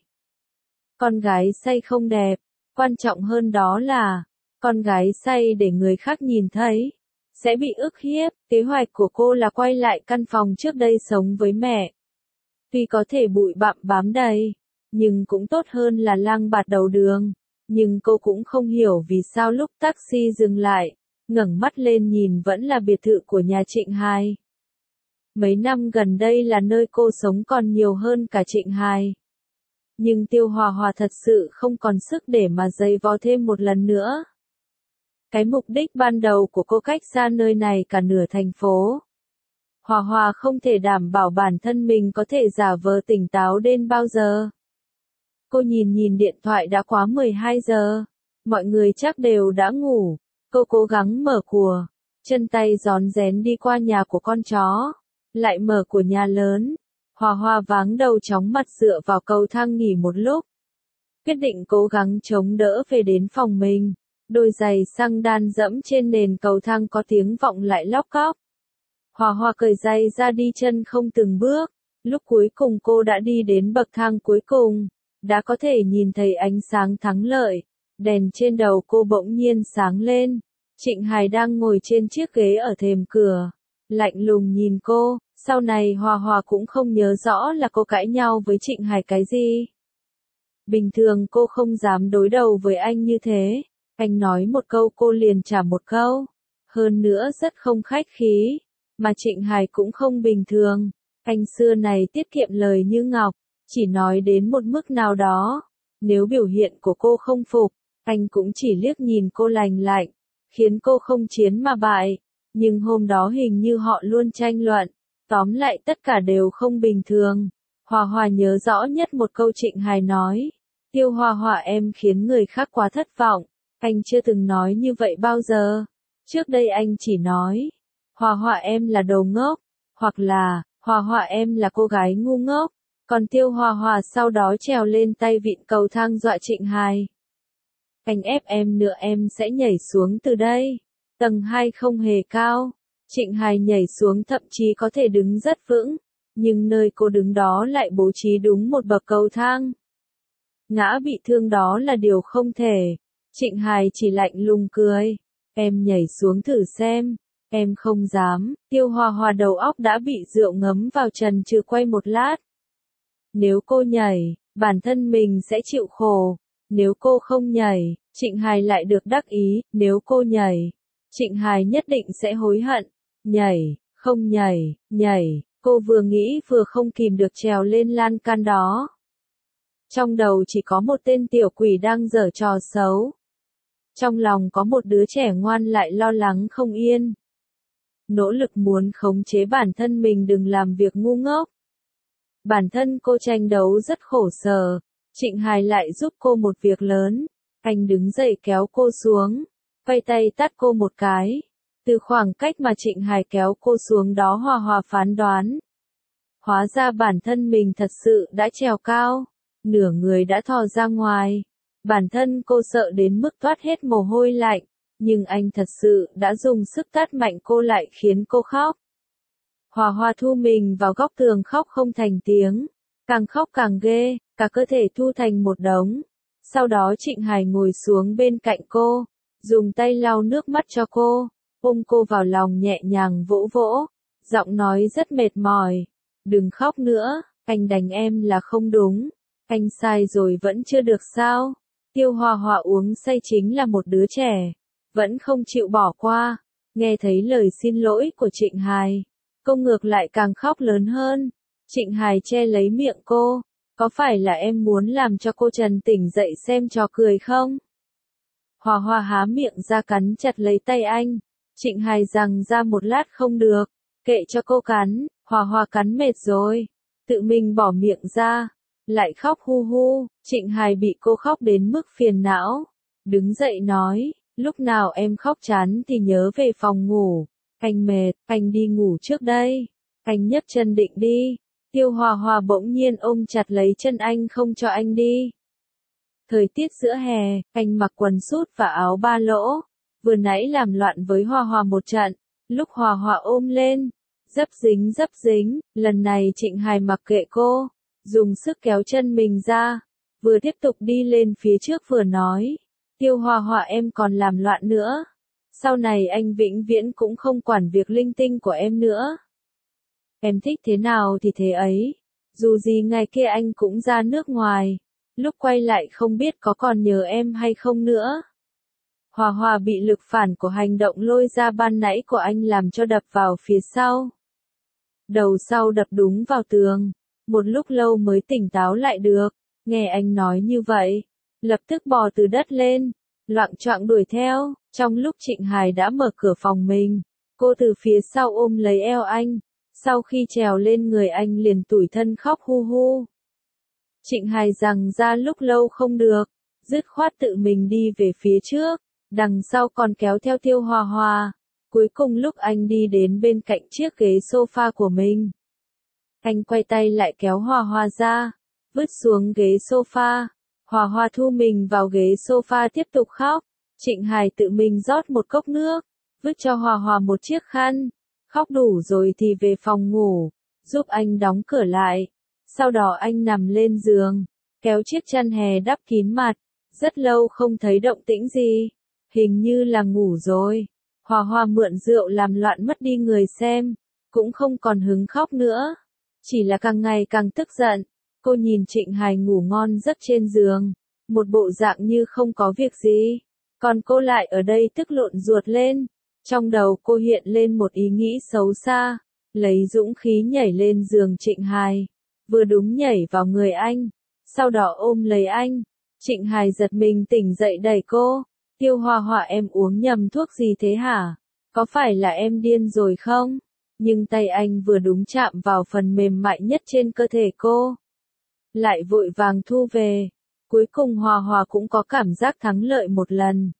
Con gái say không đẹp, quan trọng hơn đó là, con gái say để người khác nhìn thấy, sẽ bị ức hiếp. Kế hoạch của cô là quay lại căn phòng trước đây sống với mẹ. Tuy có thể bụi bặm bám đầy, nhưng cũng tốt hơn là lang bạt đầu đường. Nhưng cô cũng không hiểu vì sao lúc taxi dừng lại, ngẩng mắt lên nhìn vẫn là biệt thự của nhà Trịnh Hải. Mấy năm gần đây là nơi cô sống còn nhiều hơn cả Trịnh Hải. Nhưng Tiêu Hòa Hòa thật sự không còn sức để mà giày vò thêm một lần nữa. Cái mục đích ban đầu của cô cách xa nơi này cả nửa thành phố. Hòa Hòa không thể đảm bảo bản thân mình có thể giả vờ tỉnh táo đến bao giờ. Cô nhìn nhìn điện thoại đã quá mười hai giờ. Mọi người chắc đều đã ngủ. Cô cố gắng mở cùa. Chân tay rón rén đi qua nhà của con chó. Lại mở của nhà lớn. Hòa Hòa váng đầu chóng mặt dựa vào cầu thang nghỉ một lúc. Quyết định cố gắng chống đỡ về đến phòng mình. Đôi giày xăng đan dẫm trên nền cầu thang có tiếng vọng lại lóc cóc. Hòa Hòa cởi giày ra đi chân không từng bước. Lúc cuối cùng cô đã đi đến bậc thang cuối cùng. Đã có thể nhìn thấy ánh sáng thắng lợi, đèn trên đầu cô bỗng nhiên sáng lên. Trịnh Hải đang ngồi trên chiếc ghế ở thềm cửa, lạnh lùng nhìn cô. Sau này Hòa Hòa cũng không nhớ rõ là cô cãi nhau với Trịnh Hải cái gì. Bình thường cô không dám đối đầu với anh như thế, anh nói một câu cô liền trả một câu, hơn nữa rất không khách khí. Mà Trịnh Hải cũng không bình thường, anh xưa này tiết kiệm lời như ngọc. Chỉ nói đến một mức nào đó, nếu biểu hiện của cô không phục, anh cũng chỉ liếc nhìn cô lành lạnh, khiến cô không chiến mà bại. Nhưng hôm đó hình như họ luôn tranh luận, tóm lại tất cả đều không bình thường. Hòa Hòa nhớ rõ nhất một câu Trịnh Hải nói, Tiêu Hòa Hòa em khiến người khác quá thất vọng, anh chưa từng nói như vậy bao giờ. Trước đây anh chỉ nói, Hòa Hòa em là đồ ngốc, hoặc là, Hòa Hòa em là cô gái ngu ngốc. Còn Tiêu Hòa Hòa sau đó trèo lên tay vịn cầu thang dọa Trịnh Hải. Anh ép em nữa em sẽ nhảy xuống từ đây. Tầng hai không hề cao. Trịnh Hải nhảy xuống thậm chí có thể đứng rất vững. Nhưng nơi cô đứng đó lại bố trí đúng một bậc cầu thang. ngã bị thương đó là điều không thể. Trịnh Hài chỉ lạnh lùng cười. Em nhảy xuống thử xem. Em không dám. Tiêu Hoa Hoa đầu óc đã bị rượu ngấm vào trần trừ quay một lát. Nếu cô nhảy, bản thân mình sẽ chịu khổ. Nếu cô không nhảy, Trịnh Hài lại được đắc ý. Nếu cô nhảy, Trịnh Hài nhất định sẽ hối hận. Nhảy, không nhảy, nhảy. Cô vừa nghĩ vừa không kìm được trèo lên lan can đó. Trong đầu chỉ có một tên tiểu quỷ đang giở trò xấu. Trong lòng có một đứa trẻ ngoan lại lo lắng không yên. Nỗ lực muốn khống chế bản thân mình đừng làm việc ngu ngốc. Bản thân cô tranh đấu rất khổ sở. Trịnh Hài lại giúp cô một việc lớn. Anh đứng dậy kéo cô xuống. Vây tay tát cô một cái. Từ khoảng cách mà Trịnh Hài kéo cô xuống đó Hoa Hoa phán đoán. Hóa ra bản thân mình thật sự đã trèo cao. Nửa người đã thò ra ngoài. Bản thân cô sợ đến mức toát hết mồ hôi lạnh. Nhưng anh thật sự đã dùng sức tát mạnh cô lại khiến cô khóc. Hoa Hoa thu mình vào góc tường khóc không thành tiếng. Càng khóc càng ghê, cả cơ thể thu thành một đống. Sau đó Trịnh Hài ngồi xuống bên cạnh cô. Dùng tay lau nước mắt cho cô. Ôm cô vào lòng nhẹ nhàng vỗ vỗ. Giọng nói rất mệt mỏi. Đừng khóc nữa, anh đánh em là không đúng. Anh sai rồi vẫn chưa được sao? Tiêu Hoa Hoa uống say chính là một đứa trẻ. Vẫn không chịu bỏ qua. Nghe thấy lời xin lỗi của Trịnh Hài. Cô ngược lại càng khóc lớn hơn. Trịnh Hài che lấy miệng cô. Có phải là em muốn làm cho cô Trần tỉnh dậy xem trò cười không? Hoa Hoa há miệng ra cắn chặt lấy tay anh. Trịnh Hài rằng ra một lát không được. Kệ cho cô cắn. Hoa Hoa cắn mệt rồi. Tự mình bỏ miệng ra. Lại khóc hu hu. Trịnh Hài bị cô khóc đến mức phiền não. Đứng dậy nói. Lúc nào em khóc chán thì nhớ về phòng ngủ. Anh mệt, anh đi ngủ trước đây. Anh nhấc chân định đi. Tiêu Hoa Hoa bỗng nhiên ôm chặt lấy chân anh không cho anh đi. Thời tiết giữa hè, anh mặc quần sút và áo ba lỗ. Vừa nãy làm loạn với Hoa Hoa một trận. Lúc Hoa Hoa ôm lên. Dấp dính dấp dính. Lần này Trịnh Hài mặc kệ cô. Dùng sức kéo chân mình ra. Vừa tiếp tục đi lên phía trước vừa nói. Tiêu Hoa Hoa em còn làm loạn nữa. Sau này anh vĩnh viễn cũng không quản việc linh tinh của em nữa. Em thích thế nào thì thế ấy. Dù gì ngày kia anh cũng ra nước ngoài. Lúc quay lại không biết có còn nhớ em hay không nữa. Hoa Hoa bị lực phản của hành động lôi ra ban nãy của anh làm cho đập vào phía sau. Đầu sau đập đúng vào tường. Một lúc lâu mới tỉnh táo lại được. Nghe anh nói như vậy. Lập tức bò từ đất lên. Loạng choạng đuổi theo. Trong lúc Trịnh Hài đã mở cửa phòng mình. Cô từ phía sau ôm lấy eo anh. Sau khi trèo lên người anh liền tủi thân khóc hu hu. Trịnh Hài rằng ra lúc lâu không được. Dứt khoát tự mình đi về phía trước. Đằng sau còn kéo theo Tiêu Hoa Hoa. Cuối cùng lúc anh đi đến bên cạnh chiếc ghế sofa của mình. Anh quay tay lại kéo Hoa Hoa ra. Vứt xuống ghế sofa. Hoa Hoa thu mình vào ghế sofa tiếp tục khóc. Trịnh Hài tự mình rót một cốc nước. Vứt cho Hoa Hoa một chiếc khăn. Khóc đủ rồi thì về phòng ngủ. Giúp anh đóng cửa lại. Sau đó anh nằm lên giường. Kéo chiếc chăn hè đắp kín mặt. Rất lâu không thấy động tĩnh gì. Hình như là ngủ rồi. Hoa Hoa mượn rượu làm loạn mất đi người xem. Cũng không còn hứng khóc nữa. Chỉ là càng ngày càng tức giận. Cô nhìn Trịnh Hài ngủ ngon giấc trên giường. Một bộ dạng như không có việc gì. Còn cô lại ở đây tức lộn ruột lên. Trong đầu cô hiện lên một ý nghĩ xấu xa. Lấy dũng khí nhảy lên giường Trịnh Hài. Vừa đúng nhảy vào người anh. Sau đó ôm lấy anh. Trịnh Hài giật mình tỉnh dậy đẩy cô. Tiêu Hoa Hoa em uống nhầm thuốc gì thế hả? Có phải là em điên rồi không? Nhưng tay anh vừa đúng chạm vào phần mềm mại nhất trên cơ thể cô. Lại vội vàng thu về. Cuối cùng Hoa Hoa cũng có cảm giác thắng lợi một lần.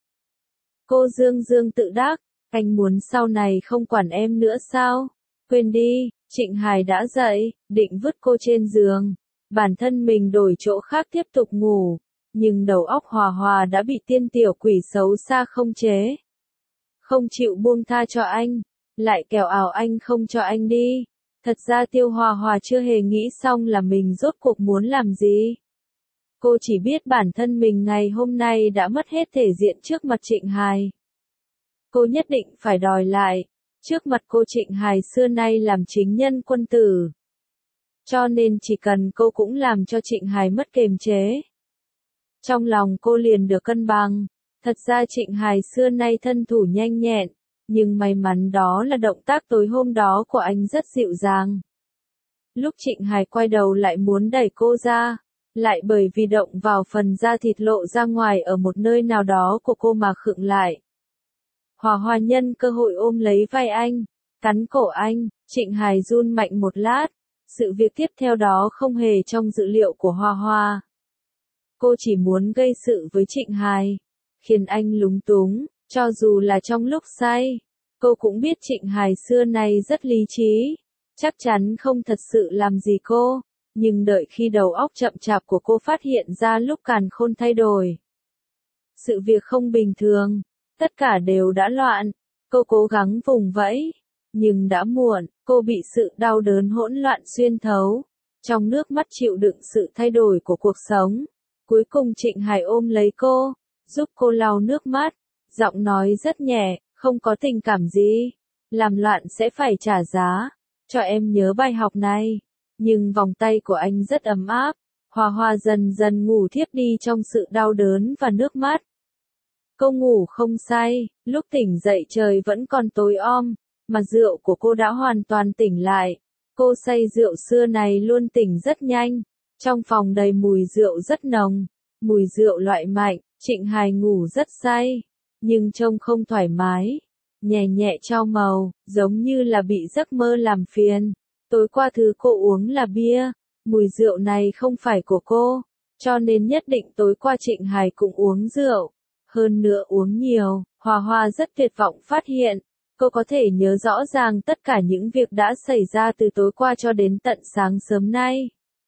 Cô dương dương tự đắc. Anh muốn sau này không quản em nữa sao? Quên đi. Trịnh Hài đã dậy. Định vứt cô trên giường. Bản thân mình đổi chỗ khác tiếp tục ngủ. Nhưng đầu óc Hoa Hoa đã bị tiên tiểu quỷ xấu xa không chế. Không chịu buông tha cho anh. Lại kẻo ảo anh không cho anh đi. Thật ra Tiêu Hoa Hoa chưa hề nghĩ xong là mình rốt cuộc muốn làm gì. Cô chỉ biết bản thân mình ngày hôm nay đã mất hết thể diện trước mặt Trịnh Hài. Cô nhất định phải đòi lại. Trước mặt cô Trịnh Hài xưa nay làm chính nhân quân tử. Cho nên chỉ cần cô cũng làm cho Trịnh Hài mất kiềm chế. Trong lòng cô liền được cân bằng. Thật ra Trịnh Hài xưa nay thân thủ nhanh nhẹn, nhưng may mắn đó là động tác tối hôm đó của anh rất dịu dàng. Lúc Trịnh Hài quay đầu lại muốn đẩy cô ra, lại bởi vì động vào phần da thịt lộ ra ngoài ở một nơi nào đó của cô mà khựng lại. Hòa Hòa nhân cơ hội ôm lấy vai anh, cắn cổ anh, Trịnh Hài run mạnh một lát. Sự việc tiếp theo đó không hề trong dự liệu của Hòa Hòa. Cô chỉ muốn gây sự với Trịnh Hài, khiến anh lúng túng, cho dù là trong lúc say. Cô cũng biết Trịnh Hài xưa nay rất lý trí, chắc chắn không thật sự làm gì cô, nhưng đợi khi đầu óc chậm chạp của cô phát hiện ra lúc càn khôn thay đổi. Sự việc không bình thường, tất cả đều đã loạn, cô cố gắng vùng vẫy, nhưng đã muộn, cô bị sự đau đớn hỗn loạn xuyên thấu, trong nước mắt chịu đựng sự thay đổi của cuộc sống. Cuối cùng Trịnh Hài ôm lấy cô, giúp cô lau nước mắt, giọng nói rất nhẹ, không có tình cảm gì, làm loạn sẽ phải trả giá, cho em nhớ bài học này. Nhưng vòng tay của anh rất ấm áp, Hòa Hòa dần dần ngủ thiếp đi trong sự đau đớn và nước mắt. Cô ngủ không say, lúc tỉnh dậy trời vẫn còn tối om, mà rượu của cô đã hoàn toàn tỉnh lại. Cô say rượu xưa này luôn tỉnh rất nhanh, trong phòng đầy mùi rượu rất nồng, mùi rượu loại mạnh. Trịnh Hài ngủ rất say, nhưng trông không thoải mái, nhẹ nhẹ trao màu, giống như là bị giấc mơ làm phiền. Tối qua thứ cô uống là bia, mùi rượu này không phải của cô, cho nên nhất định tối qua Trịnh Hài cũng uống rượu, hơn nữa uống nhiều. Hòa Hòa rất tuyệt vọng phát hiện, cô có thể nhớ rõ ràng tất cả những việc đã xảy ra từ tối qua cho đến tận sáng sớm nay.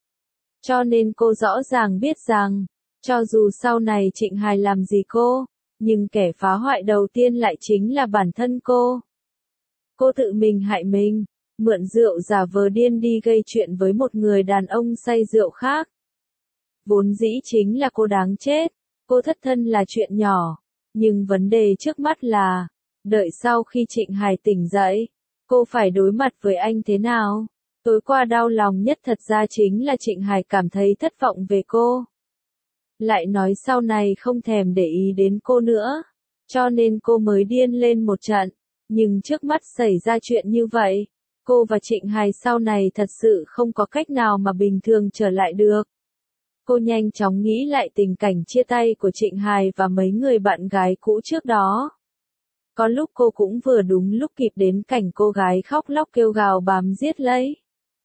Cho nên cô rõ ràng biết rằng, cho dù sau này Trịnh Hài làm gì cô, nhưng kẻ phá hoại đầu tiên lại chính là bản thân cô. Cô tự mình hại mình, mượn rượu giả vờ điên đi gây chuyện với một người đàn ông say rượu khác. Vốn dĩ chính là cô đáng chết, cô thất thân là chuyện nhỏ, nhưng vấn đề trước mắt là, đợi sau khi Trịnh Hài tỉnh dậy, cô phải đối mặt với anh thế nào? Tối qua đau lòng nhất thật ra chính là Trịnh Hài cảm thấy thất vọng về cô. Lại nói sau này không thèm để ý đến cô nữa, cho nên cô mới điên lên một trận, nhưng trước mắt xảy ra chuyện như vậy, cô và Trịnh Hài sau này thật sự không có cách nào mà bình thường trở lại được. Cô nhanh chóng nghĩ lại tình cảnh chia tay của Trịnh Hài và mấy người bạn gái cũ trước đó. Có lúc cô cũng vừa đúng lúc kịp đến cảnh cô gái khóc lóc kêu gào bám giết lấy.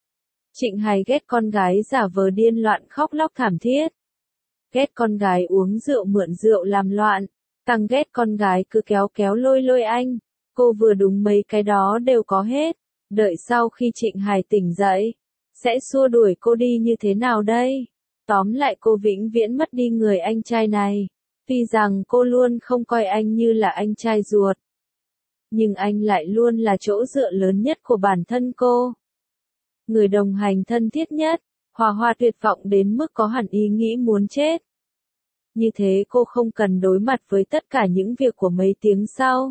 Trịnh Hài ghét con gái giả vờ điên loạn khóc lóc thảm thiết. Ghét con gái uống rượu mượn rượu làm loạn, càng ghét con gái cứ kéo kéo lôi lôi anh. Cô vừa đúng mấy cái đó đều có hết, đợi sau khi Trịnh Hài tỉnh dậy, sẽ xua đuổi cô đi như thế nào đây? Tóm lại cô vĩnh viễn mất đi người anh trai này, tuy rằng cô luôn không coi anh như là anh trai ruột. Nhưng anh lại luôn là chỗ dựa lớn nhất của bản thân cô. Người đồng hành thân thiết nhất. Hòa Hòa tuyệt vọng đến mức có hẳn ý nghĩ muốn chết. Như thế cô không cần đối mặt với tất cả những việc của mấy tiếng sau.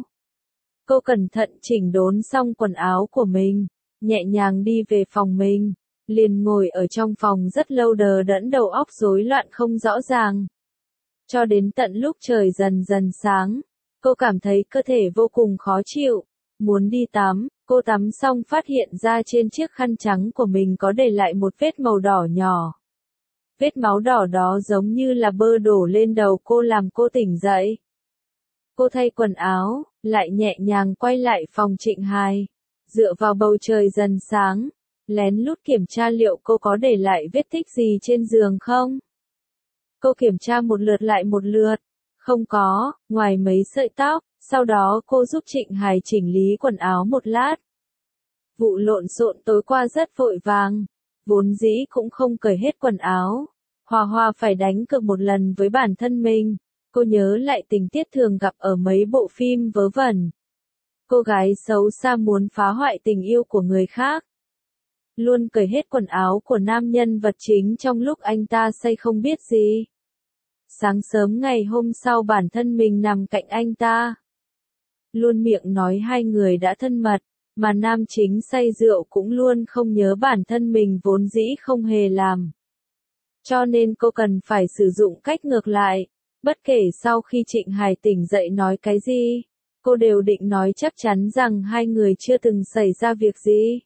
Cô cẩn thận chỉnh đốn xong quần áo của mình, nhẹ nhàng đi về phòng mình, liền ngồi ở trong phòng rất lâu đờ đẫn đầu óc rối loạn không rõ ràng. Cho đến tận lúc trời dần dần sáng, cô cảm thấy cơ thể vô cùng khó chịu, muốn đi tắm. Cô tắm xong phát hiện ra trên chiếc khăn trắng của mình có để lại một vết màu đỏ nhỏ. Vết máu đỏ đó giống như là bơ đổ lên đầu cô làm cô tỉnh dậy. Cô thay quần áo, lại nhẹ nhàng quay lại phòng Trịnh Hài, dựa vào bầu trời dần sáng, lén lút kiểm tra liệu cô có để lại vết tích gì trên giường không. Cô kiểm tra một lượt lại một lượt, không có, ngoài mấy sợi tóc. Sau đó cô giúp Trịnh Hài chỉnh lý quần áo một lát. Vụ lộn xộn tối qua rất vội vàng, vốn dĩ cũng không cởi hết quần áo. Hòa Hòa phải đánh cược một lần với bản thân mình. Cô nhớ lại tình tiết thường gặp ở mấy bộ phim vớ vẩn. Cô gái xấu xa muốn phá hoại tình yêu của người khác. luôn cởi hết quần áo của nam nhân vật chính trong lúc anh ta say không biết gì. Sáng sớm ngày hôm sau bản thân mình nằm cạnh anh ta. Luôn miệng nói hai người đã thân mật, mà nam chính say rượu cũng luôn không nhớ bản thân mình vốn dĩ không hề làm. Cho nên cô cần phải sử dụng cách ngược lại. Bất kể sau khi Trịnh Hải tỉnh dậy nói cái gì, cô đều định nói chắc chắn rằng hai người chưa từng xảy ra việc gì.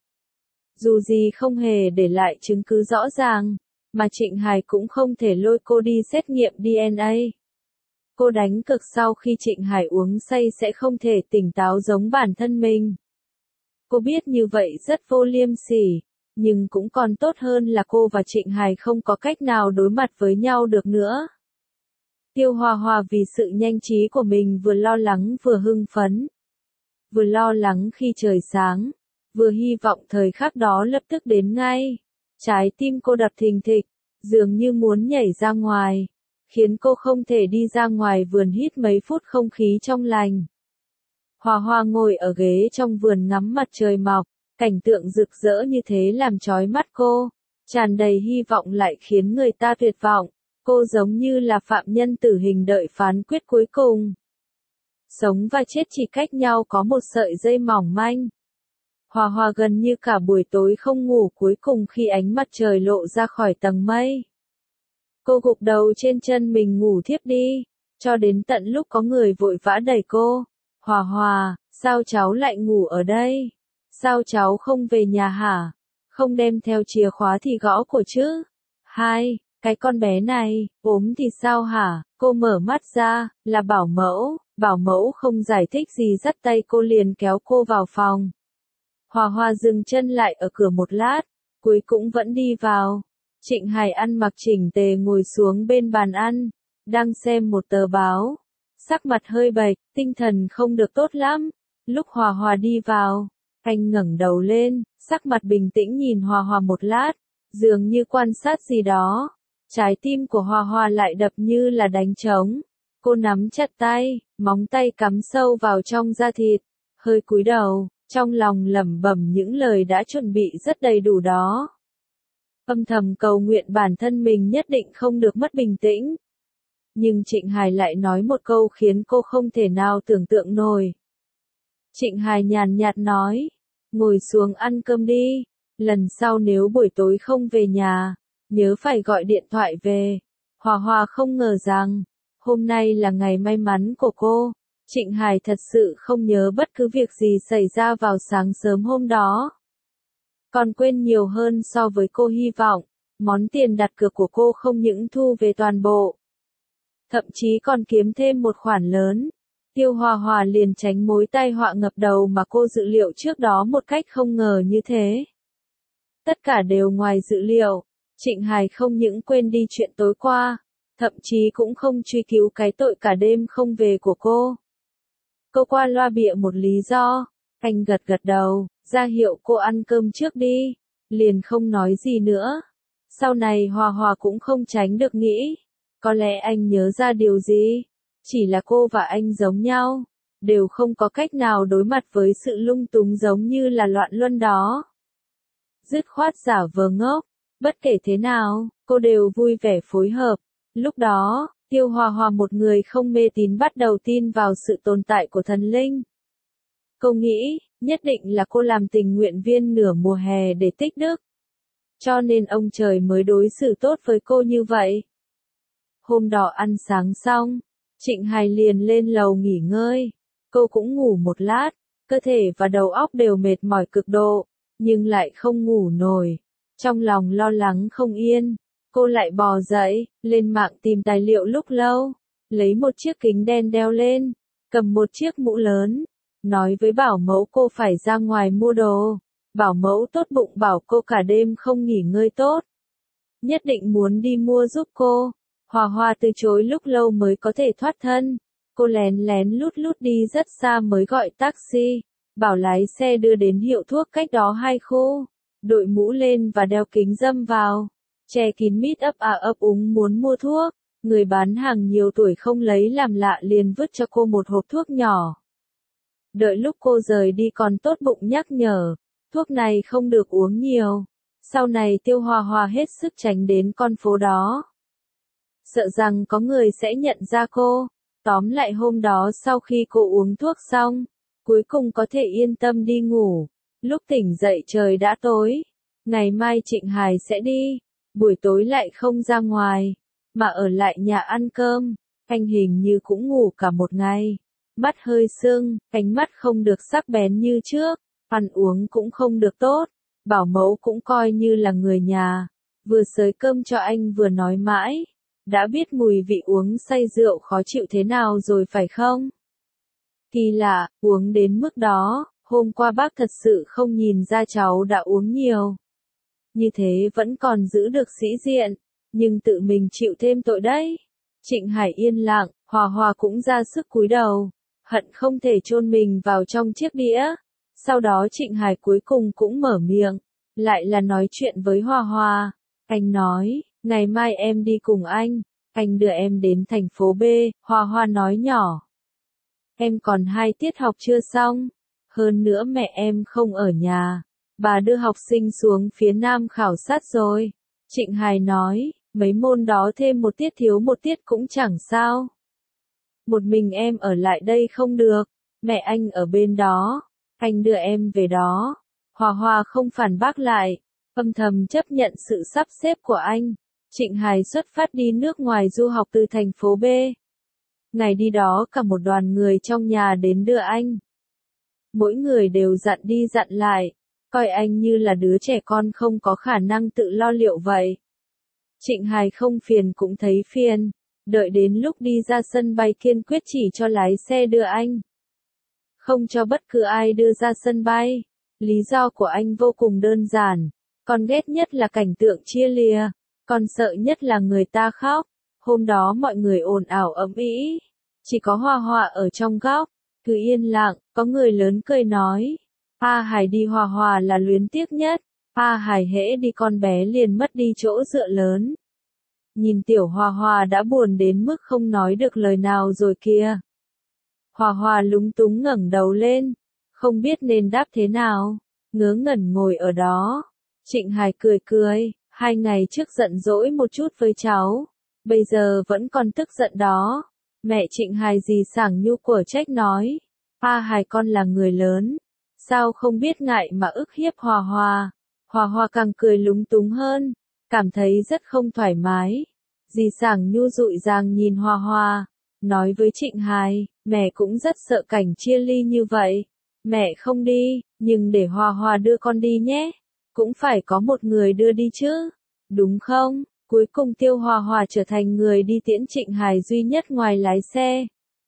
Dù gì không hề để lại chứng cứ rõ ràng, mà Trịnh Hải cũng không thể lôi cô đi xét nghiệm đê en a. Cô đánh cược sau khi Trịnh Hải uống say sẽ không thể tỉnh táo giống bản thân mình. Cô biết như vậy rất vô liêm sỉ, nhưng cũng còn tốt hơn là cô và Trịnh Hải không có cách nào đối mặt với nhau được nữa. Tiêu Hòa Hòa vì sự nhanh trí của mình vừa lo lắng vừa hưng phấn. Vừa lo lắng khi trời sáng, vừa hy vọng thời khắc đó lập tức đến ngay. Trái tim cô đập thình thịch, dường như muốn nhảy ra ngoài, khiến cô không thể đi ra ngoài vườn hít mấy phút không khí trong lành. Hòa Hòa ngồi ở ghế trong vườn ngắm mặt trời mọc, cảnh tượng rực rỡ như thế làm chói mắt cô, tràn đầy hy vọng lại khiến người ta tuyệt vọng. Cô giống như là phạm nhân tử hình đợi phán quyết cuối cùng. Sống và chết chỉ cách nhau có một sợi dây mỏng manh. Hòa Hòa gần như cả buổi tối không ngủ, cuối cùng khi ánh mặt trời lộ ra khỏi tầng mây. Cô gục đầu trên chân mình ngủ thiếp đi, cho đến tận lúc có người vội vã đẩy cô. Hòa Hòa, sao cháu lại ngủ ở đây? Sao cháu không về nhà hả? Không đem theo chìa khóa thì gõ cửa chứ? Hai, cái con bé này, ốm thì sao hả? Cô mở mắt ra, là bảo mẫu. Bảo mẫu không giải thích gì dắt tay cô liền kéo cô vào phòng. Hòa Hòa dừng chân lại ở cửa một lát, cuối cũng vẫn đi vào. Trịnh Hải ăn mặc chỉnh tề ngồi xuống bên bàn ăn, đang xem một tờ báo. Sắc mặt hơi bệch, tinh thần không được tốt lắm. Lúc Hòa Hòa đi vào, anh ngẩng đầu lên, sắc mặt bình tĩnh nhìn Hòa Hòa một lát, dường như quan sát gì đó. Trái tim của Hòa Hòa lại đập như là đánh trống. Cô nắm chặt tay, móng tay cắm sâu vào trong da thịt, hơi cúi đầu, trong lòng lẩm bẩm những lời đã chuẩn bị rất đầy đủ đó. Âm thầm cầu nguyện bản thân mình nhất định không được mất bình tĩnh. Nhưng Trịnh Hải lại nói một câu khiến cô không thể nào tưởng tượng nổi. Trịnh Hải nhàn nhạt nói, ngồi xuống ăn cơm đi, lần sau nếu buổi tối không về nhà, nhớ phải gọi điện thoại về. Hòa Hòa không ngờ rằng, hôm nay là ngày may mắn của cô. Trịnh Hải thật sự không nhớ bất cứ việc gì xảy ra vào sáng sớm hôm đó. Còn quên nhiều hơn so với cô hy vọng, món tiền đặt cược của cô không những thu về toàn bộ, thậm chí còn kiếm thêm một khoản lớn. Tiêu Hòa Hòa liền tránh mối tai họa ngập đầu mà cô dự liệu trước đó một cách không ngờ như thế. Tất cả đều ngoài dự liệu, Trịnh Hải không những quên đi chuyện tối qua, thậm chí cũng không truy cứu cái tội cả đêm không về của cô. Cô qua loa bịa một lý do, anh gật gật đầu, ra hiệu cô ăn cơm trước đi, liền không nói gì nữa. Sau này Hòa Hòa cũng không tránh được nghĩ, có lẽ anh nhớ ra điều gì, chỉ là cô và anh giống nhau, đều không có cách nào đối mặt với sự lung túng giống như là Loạn Luân đó. Dứt khoát giả vờ ngốc, bất kể thế nào, cô đều vui vẻ phối hợp. Lúc đó, Tiêu Hòa Hòa một người không mê tín bắt đầu tin vào sự tồn tại của thần linh. Cô nghĩ, nhất định là cô làm tình nguyện viên nửa mùa hè để tích đức. Cho nên ông trời mới đối xử tốt với cô như vậy. Hôm đó ăn sáng xong, Trịnh Hải liền lên lầu nghỉ ngơi. Cô cũng ngủ một lát, cơ thể và đầu óc đều mệt mỏi cực độ, nhưng lại không ngủ nổi. Trong lòng lo lắng không yên, cô lại bò dậy, lên mạng tìm tài liệu lúc lâu, lấy một chiếc kính đen đeo lên, cầm một chiếc mũ lớn, nói với bảo mẫu cô phải ra ngoài mua đồ. Bảo mẫu tốt bụng bảo cô cả đêm không nghỉ ngơi tốt, nhất định muốn đi mua giúp cô. Hòa Hòa từ chối lúc lâu mới có thể thoát thân. Cô lén lén lút lút đi rất xa mới gọi taxi, bảo lái xe đưa đến hiệu thuốc cách đó hai khu, đội mũ lên và đeo kính râm vào, che kín mít ấp à ấp úng muốn mua thuốc. Người bán hàng nhiều tuổi không lấy làm lạ liền vứt cho cô một hộp thuốc nhỏ. Đợi lúc cô rời đi còn tốt bụng nhắc nhở, thuốc này không được uống nhiều, Sau này Tiêu Hòa Hòa hết sức tránh đến con phố đó. Sợ rằng có người sẽ nhận ra cô. Tóm lại hôm đó sau khi cô uống thuốc xong, cuối cùng có thể yên tâm đi ngủ. Lúc tỉnh dậy trời đã tối. Ngày mai Trịnh Hải sẽ đi. Buổi tối lại không ra ngoài, mà ở lại nhà ăn cơm. Anh hình như cũng ngủ cả một ngày. Mắt hơi sưng, ánh mắt không được sắc bén như trước. Ăn uống cũng không được tốt. Bảo mẫu cũng coi như là người nhà. Vừa xới cơm cho anh vừa nói mãi. Đã biết mùi vị uống say rượu khó chịu thế nào rồi phải không? Kỳ lạ, uống đến mức đó, hôm qua bác thật sự không nhìn ra cháu đã uống nhiều. Như thế vẫn còn giữ được sĩ diện, nhưng tự mình chịu thêm tội đấy. Trịnh Hải yên lặng, Hòa Hòa cũng ra sức cúi đầu, hận không thể chôn mình vào trong chiếc đĩa. Sau đó Trịnh Hải cuối cùng cũng mở miệng, lại là nói chuyện với Hòa Hòa. Anh nói, ngày mai em đi cùng anh, anh đưa em đến thành phố B, Hòa Hòa nói nhỏ. Em còn hai tiết học chưa xong, hơn nữa mẹ em không ở nhà, bà đưa học sinh xuống phía Nam khảo sát rồi. Trịnh Hải nói, mấy môn đó thêm một tiết thiếu một tiết cũng chẳng sao. Một mình em ở lại đây không được, mẹ anh ở bên đó, anh đưa em về đó. Hòa Hòa không phản bác lại, âm thầm chấp nhận sự sắp xếp của anh. Trịnh Hải xuất phát đi nước ngoài du học từ thành phố B. Ngày đi đó cả một đoàn người trong nhà đến đưa anh. Mỗi người đều dặn đi dặn lại, coi anh như là đứa trẻ con không có khả năng tự lo liệu vậy. Trịnh Hải không phiền cũng thấy phiền, đợi đến lúc đi ra sân bay kiên quyết chỉ cho lái xe đưa anh. Không cho bất cứ ai đưa ra sân bay. Lý do của anh vô cùng đơn giản, con ghét nhất là cảnh tượng chia lìa, con sợ nhất là người ta khóc. Hôm đó mọi người ồn ào ầm ĩ, chỉ có Hòa Hòa ở trong góc, cứ yên lặng, có người lớn cười nói, A Hải đi Hòa Hòa là luyến tiếc nhất, A Hải hễ đi con bé liền mất đi chỗ dựa lớn. Nhìn tiểu Hòa Hòa đã buồn đến mức không nói được lời nào rồi kìa. Hòa Hòa lúng túng ngẩng đầu lên, không biết nên đáp thế nào, ngớ ngẩn ngồi ở đó. Trịnh Hải cười cười, hai ngày trước giận dỗi một chút với cháu, bây giờ vẫn còn tức giận đó. Mẹ Trịnh Hải dì sảng nhu của trách nói, A Hải con là người lớn, sao không biết ngại mà ức hiếp Hòa Hòa. Hòa Hòa càng cười lúng túng hơn, cảm thấy rất không thoải mái. Dì sảng nhu dụi dàng nhìn Hòa Hòa, nói với Trịnh Hải, mẹ cũng rất sợ cảnh chia ly như vậy. Mẹ không đi, nhưng để Hòa Hòa đưa con đi nhé. Cũng phải có một người đưa đi chứ, đúng không? Cuối cùng Tiêu Hòa Hòa trở thành người đi tiễn Trịnh Hải duy nhất ngoài lái xe.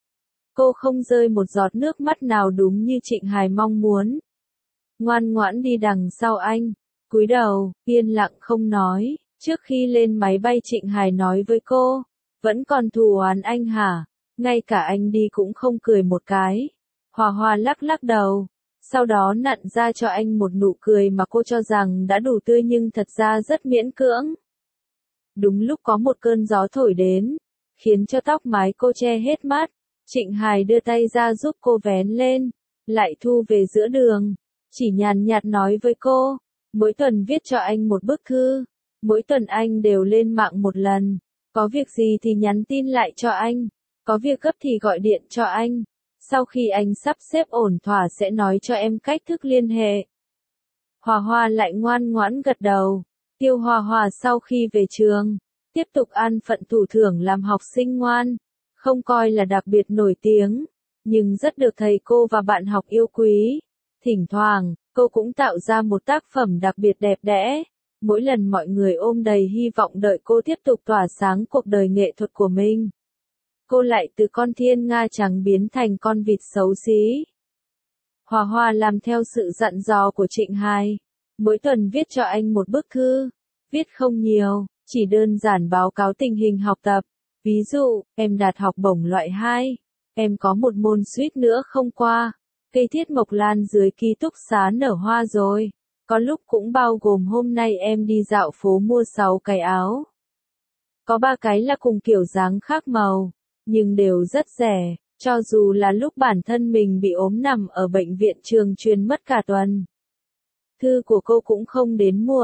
Cô không rơi một giọt nước mắt nào đúng như Trịnh Hải mong muốn. Ngoan ngoãn đi đằng sau anh, cúi đầu, yên lặng không nói. Trước khi lên máy bay Trịnh Hải nói với cô, vẫn còn thù oán anh hả? Ngay cả anh đi cũng không cười một cái. Hòa Hòa lắc lắc đầu, sau đó nặn ra cho anh một nụ cười mà cô cho rằng đã đủ tươi nhưng thật ra rất miễn cưỡng. Đúng lúc có một cơn gió thổi đến, khiến cho tóc mái cô che hết mắt. Trịnh Hải đưa tay ra giúp cô vén lên, lại thu về giữa đường, chỉ nhàn nhạt nói với cô, mỗi tuần viết cho anh một bức thư, mỗi tuần anh đều lên mạng một lần, có việc gì thì nhắn tin lại cho anh, có việc gấp thì gọi điện cho anh, sau khi anh sắp xếp ổn thỏa sẽ nói cho em cách thức liên hệ. Hòa Hòa lại ngoan ngoãn gật đầu. Tiêu Hòa Hòa sau khi về trường, tiếp tục an phận thủ thưởng làm học sinh ngoan, không coi là đặc biệt nổi tiếng, nhưng rất được thầy cô và bạn học yêu quý. Thỉnh thoảng, cô cũng tạo ra một tác phẩm đặc biệt đẹp đẽ. Mỗi lần mọi người ôm đầy hy vọng đợi cô tiếp tục tỏa sáng cuộc đời nghệ thuật của mình, cô lại từ con thiên nga trắng biến thành con vịt xấu xí. Hòa Hòa làm theo sự dặn dò của Trịnh Hải, mỗi tuần viết cho anh một bức thư, viết không nhiều, chỉ đơn giản báo cáo tình hình học tập. Ví dụ, em đạt học bổng loại hai, em có một môn suýt nữa không qua, cây thiết mộc lan dưới ký túc xá nở hoa rồi, có lúc cũng bao gồm hôm nay em đi dạo phố mua sáu cái áo. Có ba cái là cùng kiểu dáng khác màu, nhưng đều rất rẻ, cho dù là lúc bản thân mình bị ốm nằm ở bệnh viện trường truyền mất cả tuần. Thư của cô cũng không đến muộn,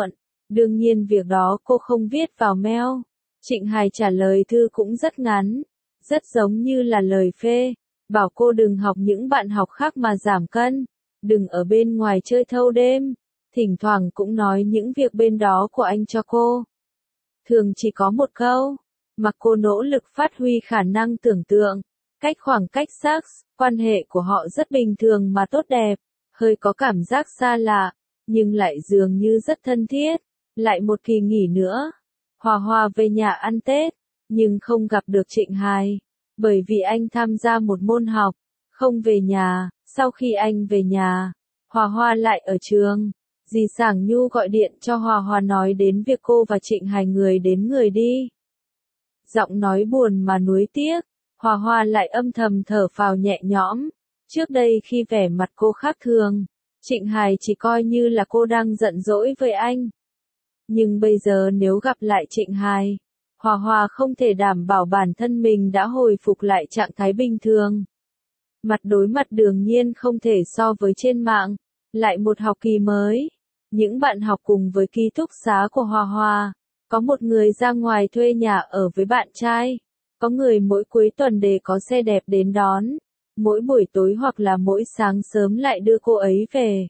Đương nhiên việc đó cô không viết vào mail. Trịnh Hải trả lời thư cũng rất ngắn, rất giống như là lời phê, bảo cô đừng học những bạn học khác mà giảm cân, đừng ở bên ngoài chơi thâu đêm, thỉnh thoảng cũng nói những việc bên đó của anh cho cô. Thường chỉ có một câu, mà cô nỗ lực phát huy khả năng tưởng tượng, cách khoảng cách sex, quan hệ của họ rất bình thường mà tốt đẹp, hơi có cảm giác xa lạ, nhưng lại dường như rất thân thiết. Lại một kỳ nghỉ nữa, Hòa Hòa về nhà ăn Tết, nhưng không gặp được Trịnh Hải, bởi vì anh tham gia một môn học, không về nhà. Sau khi anh về nhà, Hòa Hòa lại ở trường. Dì Sảng Nhu gọi điện cho Hòa Hòa nói đến việc cô và Trịnh Hải người đến người đi. Giọng nói buồn mà nuối tiếc, Hòa Hòa lại âm thầm thở phào nhẹ nhõm. Trước đây khi vẻ mặt cô khác thường, Trịnh Hải chỉ coi như là cô đang giận dỗi với anh. Nhưng bây giờ nếu gặp lại Trịnh Hải, Hòa Hòa không thể đảm bảo bản thân mình đã hồi phục lại trạng thái bình thường. Mặt đối mặt đương nhiên không thể so với trên mạng. Lại một học kỳ mới, những bạn học cùng với ký túc xá của Hòa Hòa, có một người ra ngoài thuê nhà ở với bạn trai, có người mỗi cuối tuần để có xe đẹp đến đón, mỗi buổi tối hoặc là mỗi sáng sớm lại đưa cô ấy về.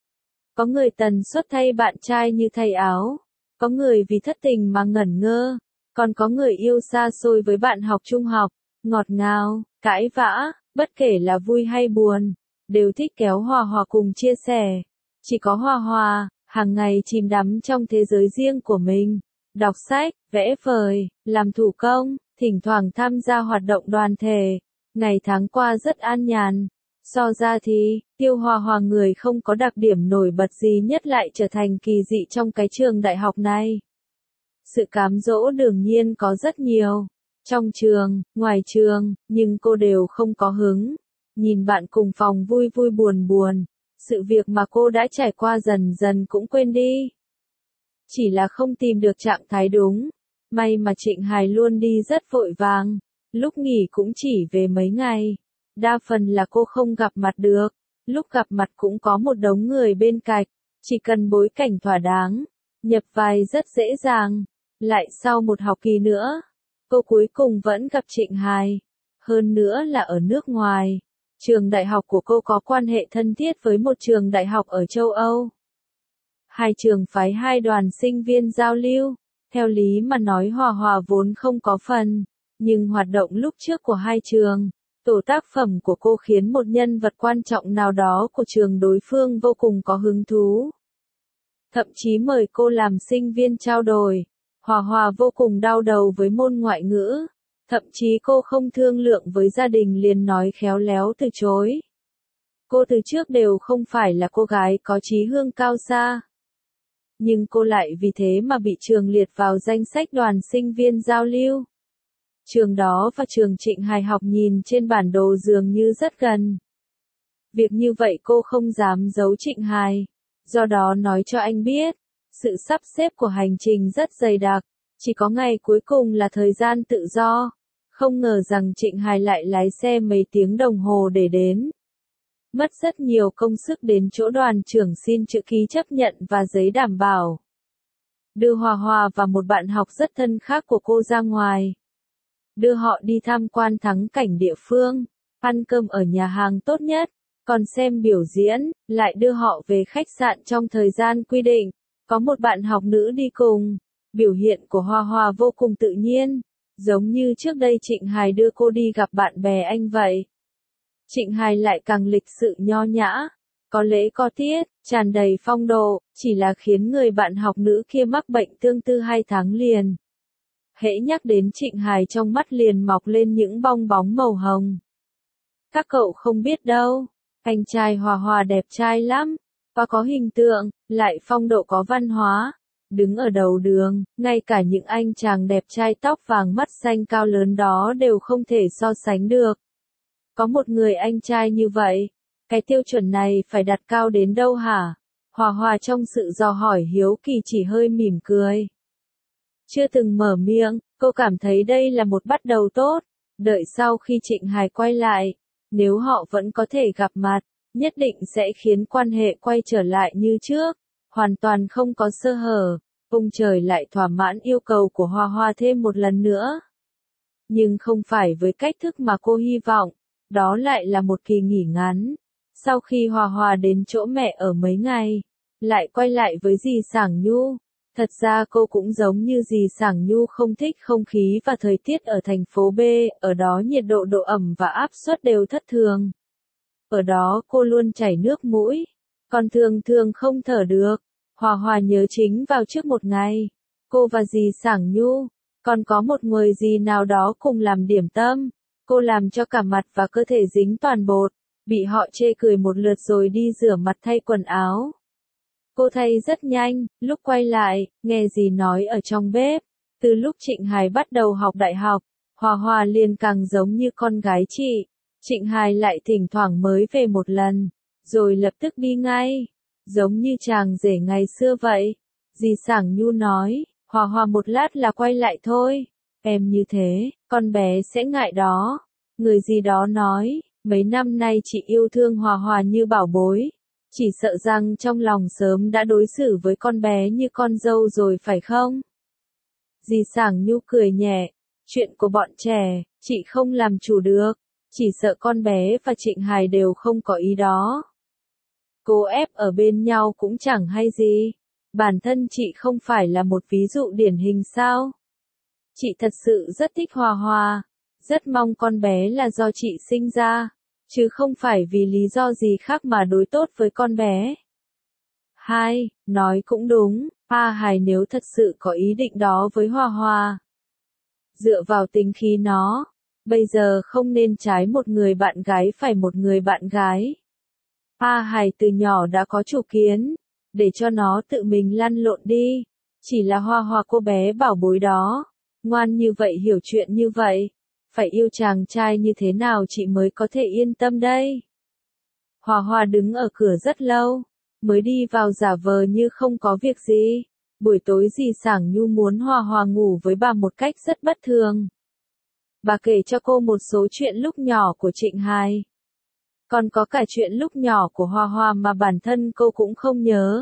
Có người tần suất thay bạn trai như thay áo, có người vì thất tình mà ngẩn ngơ, còn có người yêu xa xôi với bạn học trung học, ngọt ngào, cãi vã, bất kể là vui hay buồn, đều thích kéo Hòa Hòa cùng chia sẻ. Chỉ có Hòa Hòa, hàng ngày chìm đắm trong thế giới riêng của mình, đọc sách, vẽ vời, làm thủ công, thỉnh thoảng tham gia hoạt động đoàn thể. Ngày tháng qua rất an nhàn. So ra thì, Tiêu Hòa Hòa người không có đặc điểm nổi bật gì nhất lại trở thành kỳ dị trong cái trường đại học này. Sự cám dỗ đương nhiên có rất nhiều. Trong trường, ngoài trường, nhưng cô đều không có hứng. Nhìn bạn cùng phòng vui vui buồn buồn, sự việc mà cô đã trải qua dần dần cũng quên đi. Chỉ là không tìm được trạng thái đúng. May mà Trịnh Hải luôn đi rất vội vàng, lúc nghỉ cũng chỉ về mấy ngày. Đa phần là cô không gặp mặt được, lúc gặp mặt cũng có một đống người bên cạnh, chỉ cần bối cảnh thỏa đáng, nhập vai rất dễ dàng. Lại sau một học kỳ nữa, cô cuối cùng vẫn gặp Trịnh Hải, hơn nữa là ở nước ngoài. Trường đại học của cô có quan hệ thân thiết với một trường đại học ở châu Âu. Hai trường phái hai đoàn sinh viên giao lưu, theo lý mà nói Hòa Hòa vốn không có phần, nhưng hoạt động lúc trước của hai trường, tổ tác phẩm của cô khiến một nhân vật quan trọng nào đó của trường đối phương vô cùng có hứng thú. Thậm chí mời cô làm sinh viên trao đổi. Hòa Hòa vô cùng đau đầu với môn ngoại ngữ. Thậm chí cô không thương lượng với gia đình liền nói khéo léo từ chối. Cô từ trước đều không phải là cô gái có chí hương cao xa. Nhưng cô lại vì thế mà bị trường liệt vào danh sách đoàn sinh viên giao lưu. Trường đó và trường Trịnh Hải học nhìn trên bản đồ dường như rất gần. Việc như vậy cô không dám giấu Trịnh Hải, do đó nói cho anh biết. Sự sắp xếp của hành trình rất dày đặc, chỉ có ngày cuối cùng là thời gian tự do. Không ngờ rằng Trịnh Hải lại lái xe mấy tiếng đồng hồ để đến. Mất rất nhiều công sức đến chỗ đoàn trưởng xin chữ ký chấp nhận và giấy đảm bảo. Đưa Hòa Hòa và một bạn học rất thân khác của cô ra ngoài. Đưa họ đi tham quan thắng cảnh địa phương, ăn cơm ở nhà hàng tốt nhất, còn xem biểu diễn, lại đưa họ về khách sạn trong thời gian quy định. Có một bạn học nữ đi cùng, biểu hiện của Hòa Hòa vô cùng tự nhiên, giống như trước đây Trịnh Hải đưa cô đi gặp bạn bè anh vậy. Trịnh Hải lại càng lịch sự nho nhã, có lễ có tiết, tràn đầy phong độ, chỉ là khiến người bạn học nữ kia mắc bệnh tương tư hai tháng liền. Hễ nhắc đến Trịnh Hải trong mắt liền mọc lên những bong bóng màu hồng. Các cậu không biết đâu, anh trai Hòa Hòa đẹp trai lắm, và có hình tượng, lại phong độ có văn hóa. Đứng ở đầu đường, ngay cả những anh chàng đẹp trai tóc vàng mắt xanh cao lớn đó đều không thể so sánh được. Có một người anh trai như vậy, cái tiêu chuẩn này phải đặt cao đến đâu hả? Hòa Hòa trong sự dò hỏi hiếu kỳ chỉ hơi mỉm cười. Chưa từng mở miệng, cô cảm thấy đây là một bắt đầu tốt. Đợi sau khi Trịnh Hải quay lại, nếu họ vẫn có thể gặp mặt, nhất định sẽ khiến quan hệ quay trở lại như trước, hoàn toàn không có sơ hở. Ông trời lại thỏa mãn yêu cầu của Hoa Hoa thêm một lần nữa. Nhưng không phải với cách thức mà cô hy vọng, đó lại là một kỳ nghỉ ngắn. Sau khi Hoa Hoa đến chỗ mẹ ở mấy ngày, lại quay lại với dì Sảng Nhu. Thật ra cô cũng giống như dì Sảng Nhu không thích không khí và thời tiết ở thành phố B, ở đó nhiệt độ độ ẩm và áp suất đều thất thường. Ở đó cô luôn chảy nước mũi, còn thường thường không thở được. Hòa Hòa nhớ chính vào trước một ngày, cô và dì Sảng Nhu, còn có một người dì nào đó cùng làm điểm tâm, cô làm cho cả mặt và cơ thể dính toàn bột, bị họ chê cười một lượt rồi đi rửa mặt thay quần áo. Cô thay rất nhanh, lúc quay lại, nghe dì nói ở trong bếp, từ lúc Trịnh Hải bắt đầu học đại học, Hòa Hòa liền càng giống như con gái chị. Trịnh Hải lại thỉnh thoảng mới về một lần, rồi lập tức đi ngay, giống như chàng rể ngày xưa vậy. Dì Sảng Nhu nói, Hòa Hòa một lát là quay lại thôi, em như thế, con bé sẽ ngại đó. Người gì đó nói, mấy năm nay chị yêu thương Hòa Hòa như bảo bối, chỉ sợ rằng trong lòng sớm đã đối xử với con bé như con dâu rồi phải không? Dì Sảng Nhu cười nhẹ, chuyện của bọn trẻ, chị không làm chủ được, chỉ sợ con bé và Trịnh Hải đều không có ý đó. Cô ép ở bên nhau cũng chẳng hay gì, bản thân chị không phải là một ví dụ điển hình sao? Chị thật sự rất thích Hòa Hòa, rất mong con bé là do chị sinh ra, chứ không phải vì lý do gì khác mà đối tốt với con bé. Hai, nói cũng đúng, A Hải nếu thật sự có ý định đó với Hòa Hòa, dựa vào tính khí nó, bây giờ không nên trái một người bạn gái phải một người bạn gái. A Hải từ nhỏ đã có chủ kiến, để cho nó tự mình lăn lộn đi, chỉ là Hoa Hoa cô bé bảo bối đó, ngoan như vậy hiểu chuyện như vậy, phải yêu chàng trai như thế nào chị mới có thể yên tâm đây. Hoa Hoa đứng ở cửa rất lâu, mới đi vào giả vờ như không có việc gì. Buổi tối dì Sảng Nhu muốn Hoa Hoa ngủ với bà một cách rất bất thường. Bà kể cho cô một số chuyện lúc nhỏ của Trịnh Hải. Còn có cả chuyện lúc nhỏ của Hoa Hoa mà bản thân cô cũng không nhớ.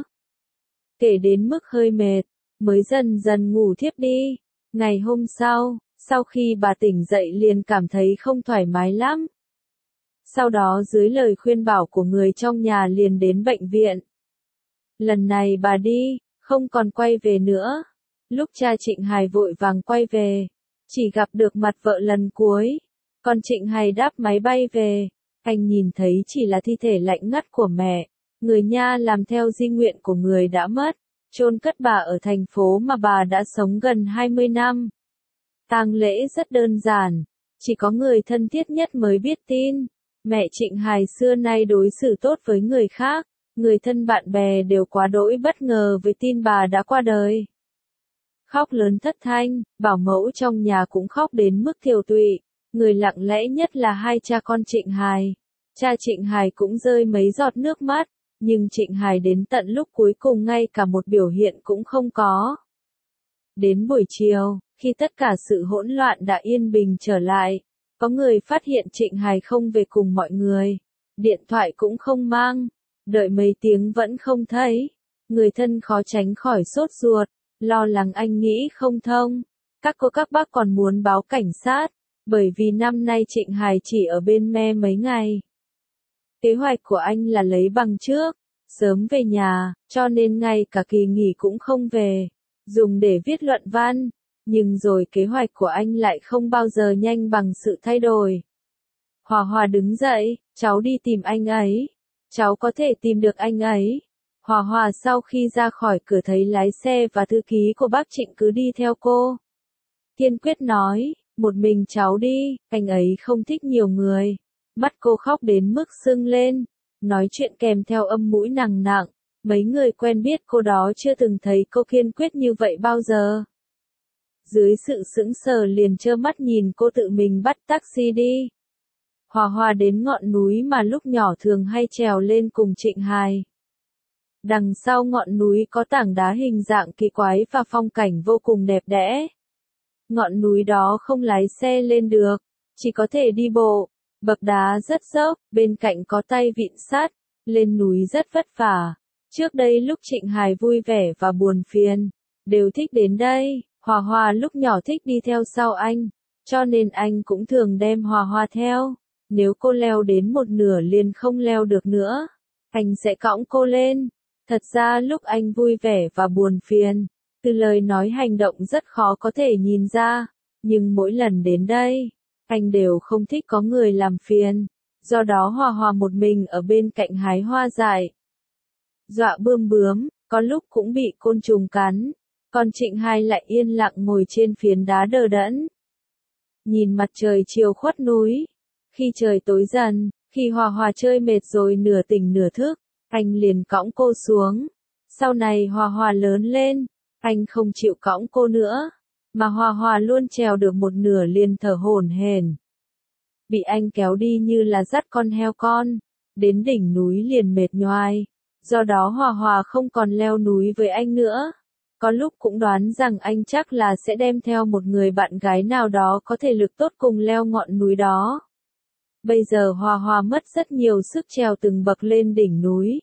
Kể đến mức hơi mệt, mới dần dần ngủ thiếp đi. Ngày hôm sau, sau khi bà tỉnh dậy liền cảm thấy không thoải mái lắm. Sau đó dưới lời khuyên bảo của người trong nhà liền đến bệnh viện. Lần này bà đi, không còn quay về nữa. Lúc cha Trịnh Hải vội vàng quay về, chỉ gặp được mặt vợ lần cuối. Còn Trịnh Hải đáp máy bay về, anh nhìn thấy chỉ là thi thể lạnh ngắt của mẹ. Người nha làm theo di nguyện của người đã mất, chôn cất bà ở thành phố mà bà đã sống gần hai mươi năm. Tang lễ rất đơn giản, chỉ có người thân thiết nhất mới biết tin. Mẹ Trịnh Hải xưa nay đối xử tốt với người khác, người thân bạn bè đều quá đỗi bất ngờ với tin bà đã qua đời. Khóc lớn thất thanh, bảo mẫu trong nhà cũng khóc đến mức thiểu tụy, người lặng lẽ nhất là hai cha con Trịnh Hải. Cha Trịnh Hải cũng rơi mấy giọt nước mắt, nhưng Trịnh Hải đến tận lúc cuối cùng ngay cả một biểu hiện cũng không có. Đến buổi chiều, khi tất cả sự hỗn loạn đã yên bình trở lại, có người phát hiện Trịnh Hải không về cùng mọi người, điện thoại cũng không mang, đợi mấy tiếng vẫn không thấy, người thân khó tránh khỏi sốt ruột, lo lắng anh nghĩ không thông, các cô các bác còn muốn báo cảnh sát, bởi vì năm nay Trịnh Hải chỉ ở bên me mấy ngày. Kế hoạch của anh là lấy bằng trước, sớm về nhà, cho nên ngay cả kỳ nghỉ cũng không về, dùng để viết luận văn. Nhưng rồi kế hoạch của anh lại không bao giờ nhanh bằng sự thay đổi. Hòa Hòa đứng dậy, cháu đi tìm anh ấy. Cháu có thể tìm được anh ấy. Hòa Hòa sau khi ra khỏi cửa thấy lái xe và thư ký của bác Trịnh cứ đi theo cô. Kiên quyết nói, một mình cháu đi, anh ấy không thích nhiều người. Mắt cô khóc đến mức sưng lên, nói chuyện kèm theo âm mũi nặng nặng. Mấy người quen biết cô đó chưa từng thấy cô kiên quyết như vậy bao giờ. Dưới sự sững sờ liền trơ mắt nhìn cô tự mình bắt taxi đi. Hòa Hòa đến ngọn núi mà lúc nhỏ thường hay trèo lên cùng Trịnh Hải. Đằng sau ngọn núi có tảng đá hình dạng kỳ quái và phong cảnh vô cùng đẹp đẽ. Ngọn núi đó không lái xe lên được, chỉ có thể đi bộ, bậc đá rất dốc, bên cạnh có tay vịn sắt, lên núi rất vất vả. Trước đây lúc Trịnh Hải vui vẻ và buồn phiền, đều thích đến đây. Hòa Hòa lúc nhỏ thích đi theo sau anh, cho nên anh cũng thường đem Hòa Hòa theo. Nếu cô leo đến một nửa liền không leo được nữa, anh sẽ cõng cô lên. Thật ra lúc anh vui vẻ và buồn phiền, từ lời nói hành động rất khó có thể nhìn ra, nhưng mỗi lần đến đây, anh đều không thích có người làm phiền. Do đó Hòa Hòa một mình ở bên cạnh hái hoa dại, dọa bươm bướm, có lúc cũng bị côn trùng cắn. Còn Trịnh Hai lại yên lặng ngồi trên phiến đá đờ đẫn, nhìn mặt trời chiều khuất núi. Khi trời tối dần, khi Hòa Hòa chơi mệt rồi nửa tỉnh nửa thức, anh liền cõng cô xuống. Sau này Hòa Hòa lớn lên, anh không chịu cõng cô nữa, mà Hòa Hòa luôn trèo được một nửa liền thở hổn hển. Bị anh kéo đi như là dắt con heo con, đến đỉnh núi liền mệt nhoài. Do đó Hòa Hòa không còn leo núi với anh nữa. Có lúc cũng đoán rằng anh chắc là sẽ đem theo một người bạn gái nào đó có thể lực tốt cùng leo ngọn núi đó. Bây giờ Hòa Hòa mất rất nhiều sức trèo từng bậc lên đỉnh núi.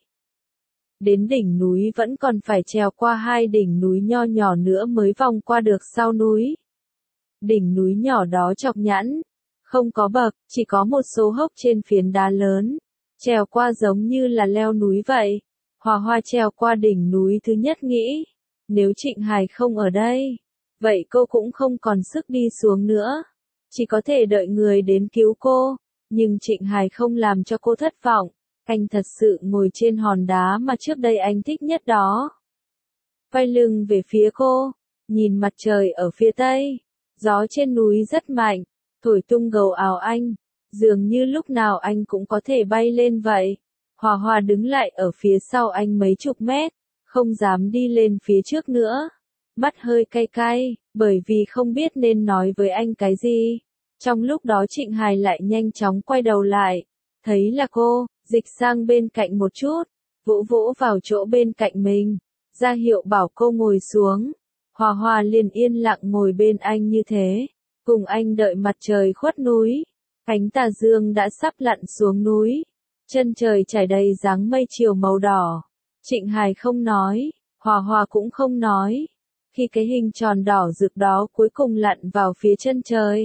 Đến đỉnh núi vẫn còn phải trèo qua hai đỉnh núi nho nhỏ nữa mới vòng qua được sau núi. Đỉnh núi nhỏ đó chọc nhẵn, không có bậc, chỉ có một số hốc trên phiến đá lớn. Trèo qua giống như là leo núi vậy. Hòa Hòa trèo qua đỉnh núi thứ nhất nghĩ, nếu Trịnh Hải không ở đây, vậy cô cũng không còn sức đi xuống nữa. Chỉ có thể đợi người đến cứu cô. Nhưng Trịnh Hải không làm cho cô thất vọng. Anh thật sự ngồi trên hòn đá mà trước đây anh thích nhất đó. Quay lưng về phía cô, nhìn mặt trời ở phía tây. Gió trên núi rất mạnh, thổi tung gầu áo anh. Dường như lúc nào anh cũng có thể bay lên vậy. Hòa Hòa đứng lại ở phía sau anh mấy chục mét, không dám đi lên phía trước nữa. Mắt hơi cay cay, bởi vì không biết nên nói với anh cái gì. Trong lúc đó Trịnh Hải lại nhanh chóng quay đầu lại, thấy là cô, dịch sang bên cạnh một chút, vỗ vỗ vào chỗ bên cạnh mình, ra hiệu bảo cô ngồi xuống. Hòa Hòa liền yên lặng ngồi bên anh như thế, cùng anh đợi mặt trời khuất núi. Cánh tà dương đã sắp lặn xuống núi, chân trời trải đầy dáng mây chiều màu đỏ. Trịnh Hải không nói, Hòa Hòa cũng không nói. Khi cái hình tròn đỏ rực đó cuối cùng lặn vào phía chân trời,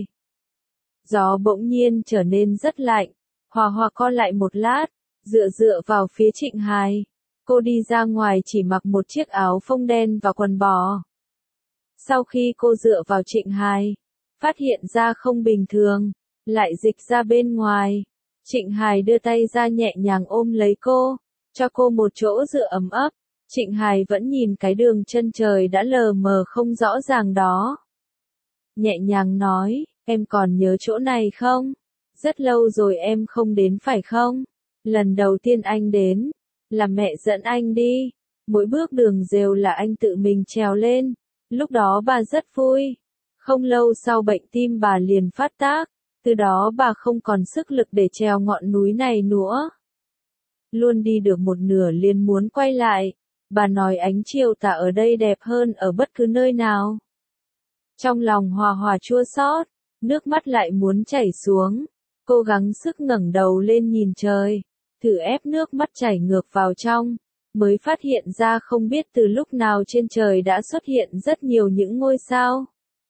gió bỗng nhiên trở nên rất lạnh. Hòa Hòa co lại một lát, dựa dựa vào phía Trịnh Hải. Cô đi ra ngoài chỉ mặc một chiếc áo phông đen và quần bò. Sau khi cô dựa vào Trịnh Hải, phát hiện ra không bình thường, lại dịch ra bên ngoài. Trịnh Hải đưa tay ra nhẹ nhàng ôm lấy cô, cho cô một chỗ dựa ấm ấp. Trịnh Hải vẫn nhìn cái đường chân trời đã lờ mờ không rõ ràng đó. Nhẹ nhàng nói, em còn nhớ chỗ này không? Rất lâu rồi em không đến phải không? Lần đầu tiên anh đến, là mẹ dẫn anh đi. Mỗi bước đường đều là anh tự mình trèo lên. Lúc đó bà rất vui. Không lâu sau bệnh tim bà liền phát tác. Từ đó bà không còn sức lực để trèo ngọn núi này nữa. Luôn đi được một nửa liền muốn quay lại. Bà nói ánh chiều tà ở đây đẹp hơn ở bất cứ nơi nào. Trong lòng Hòa Hòa chua xót, nước mắt lại muốn chảy xuống. Cô gắng sức ngẩng đầu lên nhìn trời, thử ép nước mắt chảy ngược vào trong, mới phát hiện ra không biết từ lúc nào trên trời đã xuất hiện rất nhiều những ngôi sao.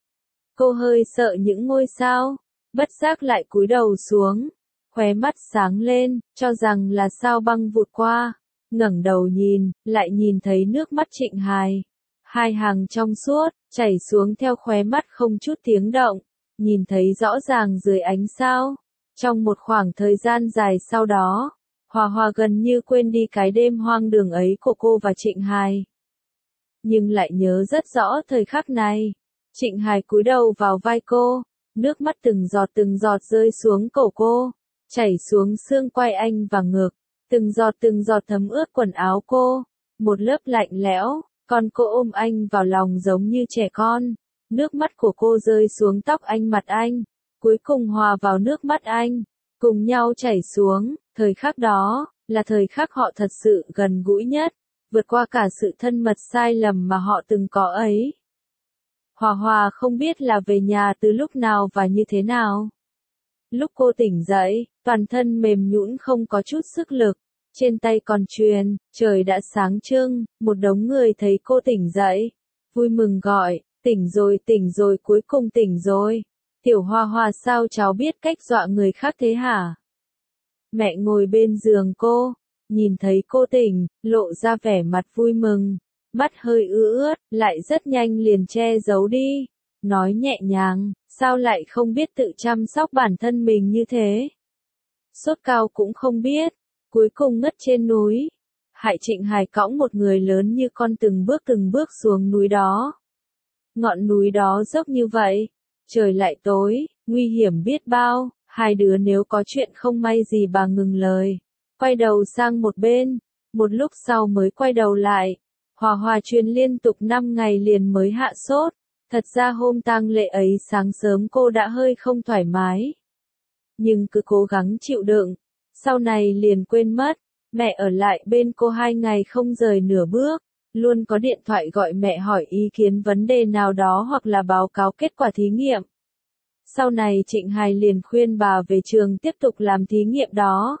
Cô hơi sợ những ngôi sao, bất giác lại cúi đầu xuống, khóe mắt sáng lên, cho rằng là sao băng vụt qua. Ngẩng đầu nhìn, lại nhìn thấy nước mắt Trịnh Hải. Hai hàng trong suốt, chảy xuống theo khóe mắt không chút tiếng động, nhìn thấy rõ ràng dưới ánh sao. Trong một khoảng thời gian dài sau đó, Hòa Hòa gần như quên đi cái đêm hoang đường ấy của cô và Trịnh Hải. Nhưng lại nhớ rất rõ thời khắc này. Trịnh Hải cúi đầu vào vai cô, nước mắt từng giọt từng giọt rơi xuống cổ cô, chảy xuống xương quai anh và ngực. Từng giọt từng giọt thấm ướt quần áo cô, một lớp lạnh lẽo, còn cô ôm anh vào lòng giống như trẻ con. Nước mắt của cô rơi xuống tóc anh, mặt anh, cuối cùng hòa vào nước mắt anh, cùng nhau chảy xuống. Thời khắc đó, là thời khắc họ thật sự gần gũi nhất, vượt qua cả sự thân mật sai lầm mà họ từng có ấy. Hòa Hòa không biết là về nhà từ lúc nào và như thế nào. Lúc cô tỉnh dậy, toàn thân mềm nhũn không có chút sức lực, trên tay còn chuyền, trời đã sáng trưng, một đống người thấy cô tỉnh dậy, vui mừng gọi, tỉnh rồi tỉnh rồi cuối cùng tỉnh rồi. Tiểu Hoa Hoa sao cháu biết cách dọa người khác thế hả? Mẹ ngồi bên giường cô, nhìn thấy cô tỉnh, lộ ra vẻ mặt vui mừng, mắt hơi ứ ướt, lại rất nhanh liền che giấu đi, nói nhẹ nhàng, sao lại không biết tự chăm sóc bản thân mình như thế? Sốt cao cũng không biết, cuối cùng ngất trên núi. Hại Trịnh Hải cõng một người lớn như con từng bước từng bước xuống núi đó. Ngọn núi đó dốc như vậy, trời lại tối, nguy hiểm biết bao, hai đứa nếu có chuyện không may gì bà ngừng lời, quay đầu sang một bên, một lúc sau mới quay đầu lại. Hòa Hòa truyền liên tục năm ngày liền mới hạ sốt, thật ra hôm tang lễ ấy sáng sớm cô đã hơi không thoải mái. Nhưng cứ cố gắng chịu đựng, sau này liền quên mất, mẹ ở lại bên cô hai ngày không rời nửa bước, luôn có điện thoại gọi mẹ hỏi ý kiến vấn đề nào đó hoặc là báo cáo kết quả thí nghiệm. Sau này Trịnh Hải liền khuyên bà về trường tiếp tục làm thí nghiệm đó.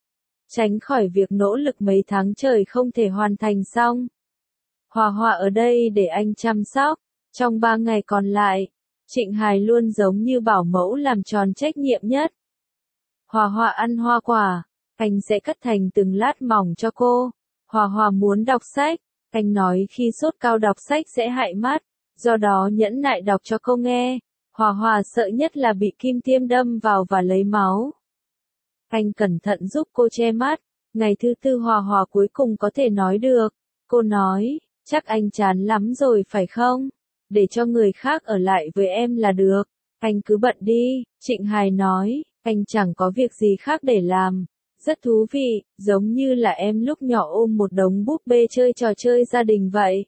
Tránh khỏi việc nỗ lực mấy tháng trời không thể hoàn thành xong. Hòa Hòa ở đây để anh chăm sóc, trong ba ngày còn lại, Trịnh Hải luôn giống như bảo mẫu làm tròn trách nhiệm nhất. Hòa Hòa ăn hoa quả, anh sẽ cắt thành từng lát mỏng cho cô. Hòa Hòa muốn đọc sách, anh nói khi sốt cao đọc sách sẽ hại mắt, do đó nhẫn nại đọc cho cô nghe. Hòa Hòa sợ nhất là bị kim tiêm đâm vào và lấy máu. Anh cẩn thận giúp cô che mắt, ngày thứ tư Hòa Hòa cuối cùng có thể nói được. Cô nói, chắc anh chán lắm rồi phải không? Để cho người khác ở lại với em là được, anh cứ bận đi. Trịnh Hải nói, anh chẳng có việc gì khác để làm. Rất thú vị, giống như là em lúc nhỏ ôm một đống búp bê chơi trò chơi gia đình vậy.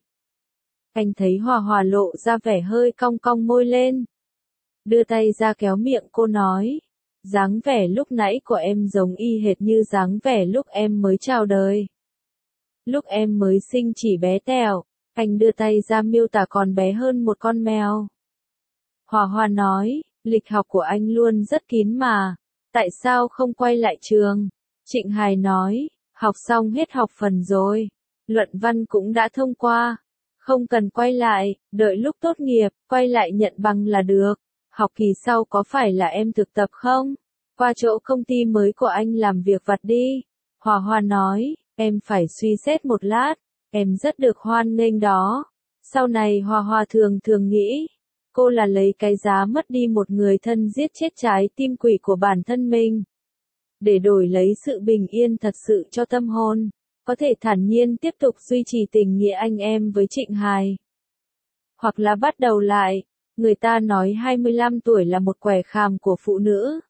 Anh thấy Hòa Hòa lộ ra vẻ hơi cong cong môi lên. Đưa tay ra kéo miệng cô nói, dáng vẻ lúc nãy của em giống y hệt như dáng vẻ lúc em mới chào đời. Lúc em mới sinh chỉ bé tẹo, anh đưa tay ra miêu tả còn bé hơn một con mèo. Hòa Hòa nói, lịch học của anh luôn rất kín mà, tại sao không quay lại trường? Trịnh Hải nói, học xong hết học phần rồi, luận văn cũng đã thông qua, không cần quay lại, đợi lúc tốt nghiệp, quay lại nhận bằng là được. Học kỳ sau có phải là em thực tập không? Qua chỗ công ty mới của anh làm việc vặt đi. Hòa Hòa nói, em phải suy xét một lát, em rất được hoan nghênh đó. Sau này Hòa Hòa thường thường nghĩ, cô là lấy cái giá mất đi một người thân giết chết trái tim quỷ của bản thân mình, để đổi lấy sự bình yên thật sự cho tâm hồn, có thể thản nhiên tiếp tục duy trì tình nghĩa anh em với Trịnh Hải. Hoặc là bắt đầu lại. Người ta nói hai mươi lăm tuổi là một quẻ khàm của phụ nữ.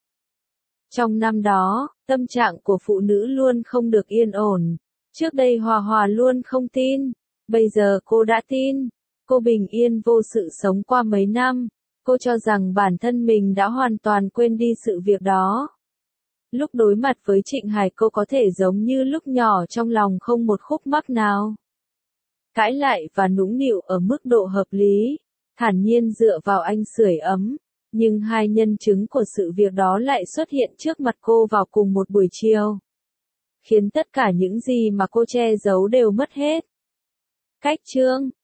Trong năm đó, tâm trạng của phụ nữ luôn không được yên ổn. Trước đây Hòa Hòa luôn không tin, bây giờ cô đã tin. Cô bình yên vô sự sống qua mấy năm, cô cho rằng bản thân mình đã hoàn toàn quên đi sự việc đó. Lúc đối mặt với Trịnh Hải cô có thể giống như lúc nhỏ trong lòng không một khúc mắc nào. Cãi lại và nũng nịu ở mức độ hợp lý. Thản nhiên dựa vào anh sưởi ấm, nhưng hai nhân chứng của sự việc đó lại xuất hiện trước mặt cô vào cùng một buổi chiều, khiến tất cả những gì mà cô che giấu đều mất hết. Cách chương